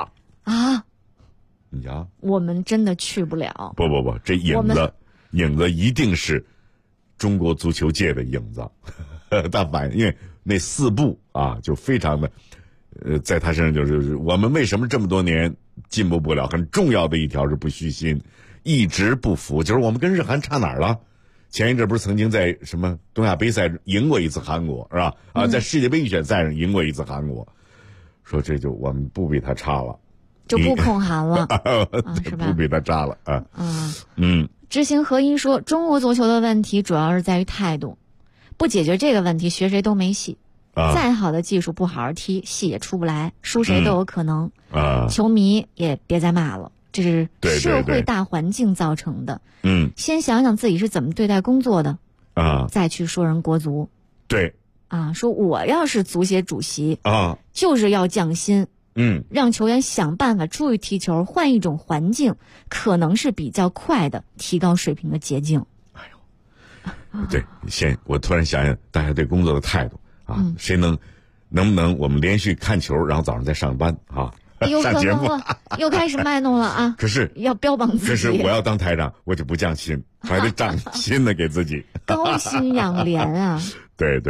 啊！ 你瞧， 我们真的去不了。 不，这影子一定是中国足球界的影子。因为那4步啊，就非常的，在他身上就是我们为什么这么多年进步不了？很重要的一条是不虚心，一直不服。就是我们跟日韩差哪儿了？前一阵不是曾经在什么东亚杯赛赢过一次韩国，是吧？啊，在世界杯预选赛上赢过一次韩国，说这就我们不比他差了， 就不恐韩了，是吧？ 不比他差了啊。 知行合一说，中国足球的问题主要是在于态度，不解决这个问题，学谁都没戏。再好的技术不好好踢，戏也出不来，输谁都有可能。球迷也别再骂了，这是社会大环境造成的。先想想自己是怎么对待工作的，再去说人国足。 对， 说我要是足协主席就是要降薪。让球员想办法出去踢球，换一种环境，可能是比较快的提高水平的捷径。 对，我突然想想大家对工作的态度啊，谁能不能我们连续看球，然后早上再上班啊？ 有可能了，又开始卖弄了啊！ 可是要标榜自己， 可是我要当台长，我就不降薪，还得涨薪的给自己， 高薪养廉啊！ 对，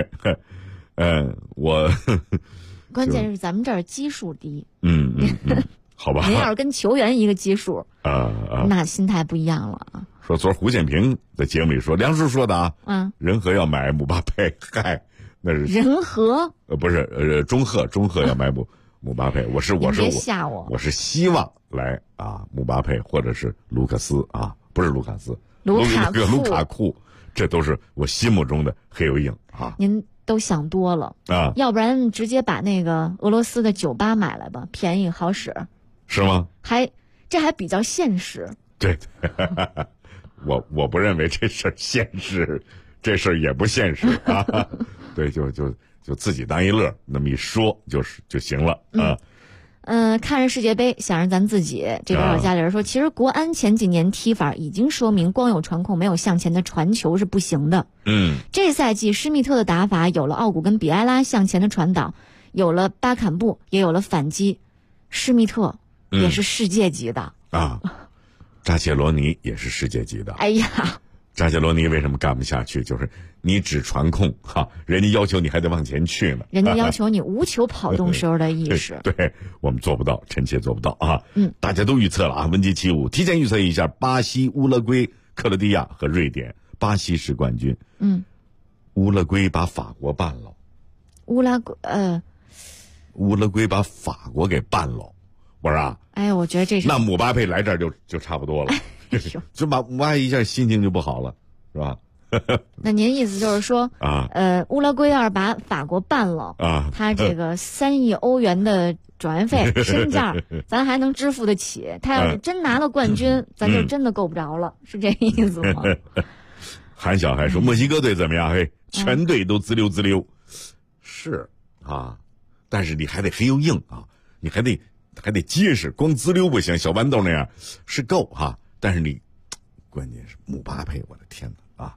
我。 关键是咱们这儿基数低， 好吧。 您要是跟球员一个基数，那心态不一样了啊。 说昨儿胡建平在节目里说，梁叔说的啊，仁和要买姆巴佩，那是仁和不是中赫要买姆巴佩，我是别吓我， 我是希望来姆巴佩或者是卢卡斯啊，不是卢卡斯， 卢卡库，这都是我心目中的黑油硬啊。 您都想多了要不然直接把那个俄罗斯的酒吧买来吧，便宜好使。 是吗？ 这还比较现实。 对，我不认为这事儿现实，这事儿也不现实啊。对，就自己当一乐，那么一说就行了啊。 看着世界杯，想着咱自己。这边有家里人说，其实国安前几年踢法已经说明，光有传控没有向前的传球是不行的。这赛季施密特的打法有了奥古跟比埃拉向前的传导，有了巴坎布，也有了反击。施密特也是世界级的扎切罗尼也是世界级的。 哎呀， 扎切罗尼为什么干不下去？就是你只传控人家要求你还得往前去呢， 人家要求你无球跑动时候的意识。 对，我们做不到，臣妾做不到啊。大家都预测了文姬起舞，提前预测一下巴西、乌拉圭、克罗地亚和瑞典。巴西是冠军。乌拉圭把法国办了。 乌拉圭把法国给办了，我说我觉得这是那姆巴佩来这儿就差不多了。就把姆巴佩一下心情就不好了，是吧？ 那您意思就是说乌拉圭要是把法国办了他这个3亿欧元的转会费身价咱还能支付得起，他要是真拿了冠军咱就真的够不着了，是这意思吗？ 韩小还说墨西哥队怎么样？全队都滋溜，是但是你还得黑又硬你还得结实，光滋溜不行，小豌豆那样是够但是你关键是姆巴佩，我的天哪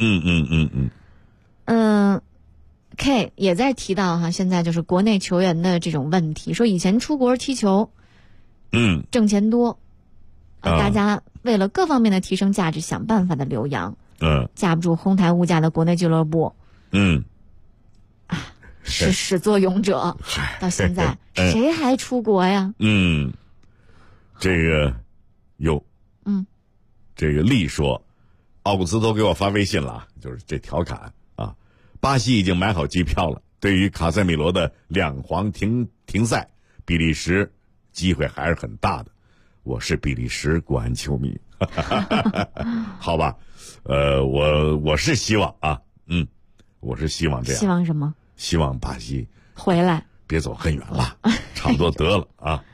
K 也在提到现在就是国内球员的这种问题，说以前出国踢球挣钱多大家为了各方面的提升价值想办法的留洋架不住哄抬物价的国内俱乐部是始作俑者，到现在谁还出国呀？ 这个这个丽说，奥古斯托给我发微信了，就是这调侃巴西已经买好机票了，对于卡塞米罗的2黄停赛，比利时机会还是很大的。我是比利时国安球迷，好吧，我是希望我是希望这样。 希望什么？ 希望巴西回来， 别走很远了，差不多得了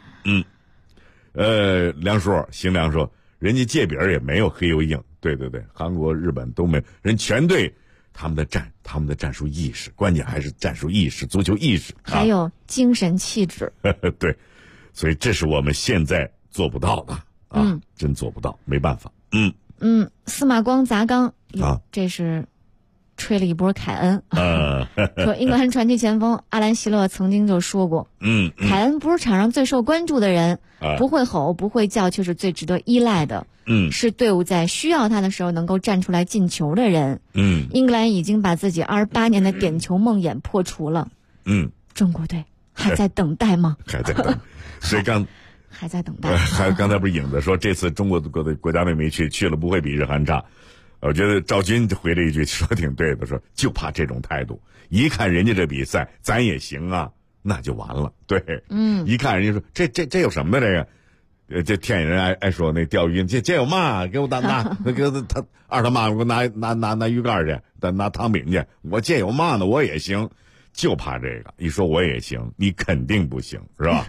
梁叔，邢梁说，人家界饼也没有黑又硬，对，韩国、日本都没有，人全队他们的战术意识，关键还是战术意识、足球意识， 还有精神气质。 对，所以这是我们现在做不到的真做不到，没办法。 司马光砸缸这是吹了一波凯恩。说英格兰传奇前锋阿兰希勒曾经就说过，凯恩不是场上最受关注的人，不会吼不会叫，却是最值得依赖的。是队伍在需要他的时候能够站出来进球的人。英格兰已经把自己28年的点球梦魇破除了。中国队还在等待吗？ 还在等。所以还在等待。 刚才不是影子说这次中国的国家队没去了不会比日韩差。我觉得赵军回了一句说挺对的，说就怕这种态度，一看人家这比赛咱也行啊，那就完了。对，一看人家说这有什么的这个，这天津人爱说那钓鱼，这有嘛？给我拿给他二他妈给我拿鱼竿去，拿汤饼去，我这有嘛呢？我也行，就怕这个一说我也行，你肯定不行，是吧？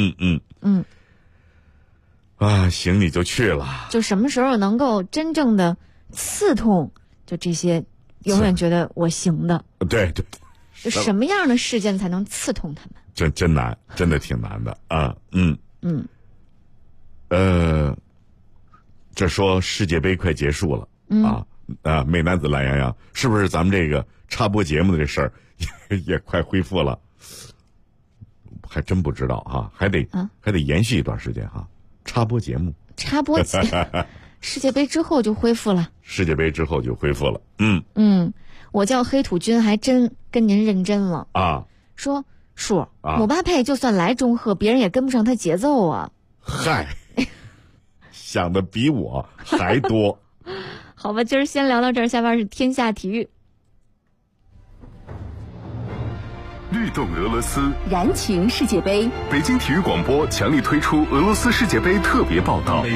行你就去了， 就什么时候能够真正的刺痛，就这些永远觉得我行的。 对， 就什么样的事件才能刺痛他们？ 真难，真的挺难的啊。这说世界杯快结束了美男子懒洋洋，是不是咱们这个插播节目的这事儿也快恢复了？还真不知道哈，还得延续一段时间哈。插播节目，世界杯之后就恢复了。世界杯之后就恢复了。我叫黑土军，还真跟您认真了啊。说叔，姆巴佩就算来中赫，别人也跟不上他节奏啊。嗨，想的比我还多。 好吧，今儿先聊到这儿，下边是天下体育。 律动俄罗斯， 燃情世界杯。 北京体育广播强力推出俄罗斯世界杯特别报道。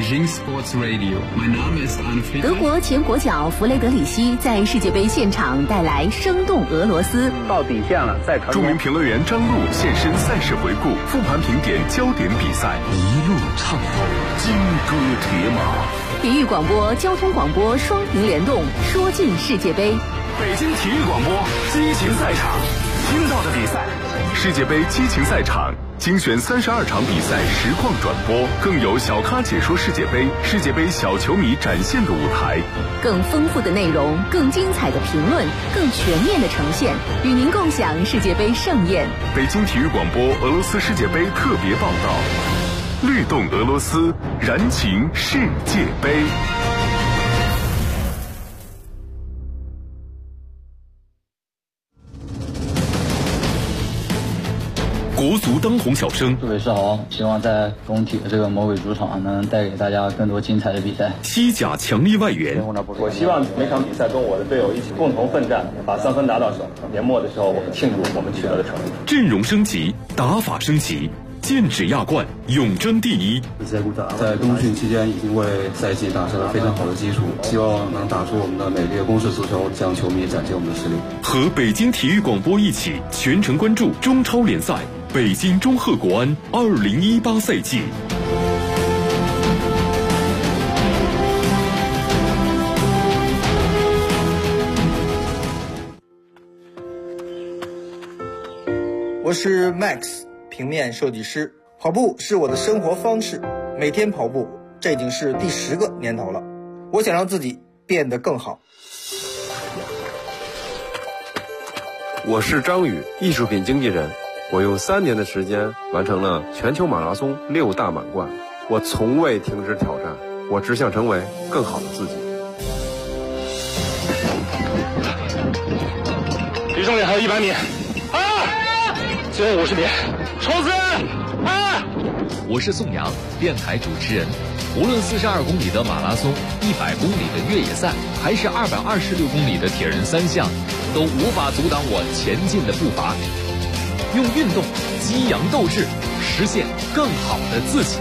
德国前国脚弗雷德里希在世界杯现场带来生动俄罗斯。 到底线了，再传。 著名评论员张璐现身赛事回顾，复盘评点焦点比赛，一路畅游，金戈铁马。 体育广播、交通广播双屏联动，说尽世界杯。 北京体育广播激情赛场。听到的比赛， 世界杯激情赛场精选32场比赛实况转播，更有小咖解说世界杯，世界杯小球迷展现的舞台， 更丰富的内容，更精彩的评论，更全面的呈现，与您共享世界杯盛宴。 北京体育广播俄罗斯世界杯特别报道，律动俄罗斯，燃情世界杯。 国足当红小生， 各位是好，希望在工体的这个魔鬼主场能带给大家更多精彩的比赛。 西甲强力外援， 我希望每场比赛跟我的队友一起共同奋战，把3分拿到手。年末的时候，我们庆祝我们取得的成绩。 阵容升级，打法升级，剑指亚冠，永争第一。 在冬训期间已经为赛季打下了非常好的基础，希望能打出我们的美丽的攻势足球，向球迷展现我们的实力。 和北京体育广播一起全程关注中超联赛。北京中赫国安2018赛季。 我是 Max， 平面设计师。跑步是我的生活方式，每天跑步，这已经是第10个年头了。我想让自己变得更好。 我是张宇，艺术品经纪人。我用3年的时间完成了全球马拉松6大满贯，我从未停止挑战，我只想成为更好的自己。 离终点还有100米，最后50米，冲刺！ 我是宋阳，电台主持人。无论42公里的马拉松、100公里的越野赛，还是226公里的铁人3项，都无法阻挡我前进的步伐。用运动激扬斗志，实现更好的自己。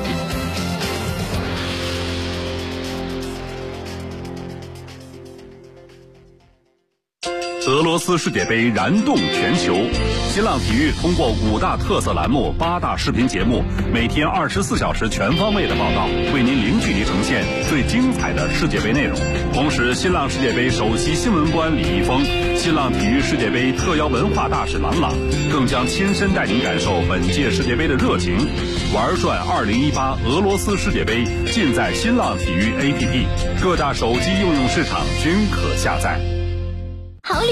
俄罗斯世界杯燃动全球，新浪体育通过5大特色栏目、8大视频节目，每天24小时全方位的报道，为您零距离呈现最精彩的世界杯内容。同时，新浪世界杯首席新闻官李易峰、新浪体育世界杯特邀文化大使郎朗，更将亲身带您感受本届世界杯的热情。玩转2018俄罗斯世界杯，尽在新浪体育 APP， 各大手机应用市场均可下载。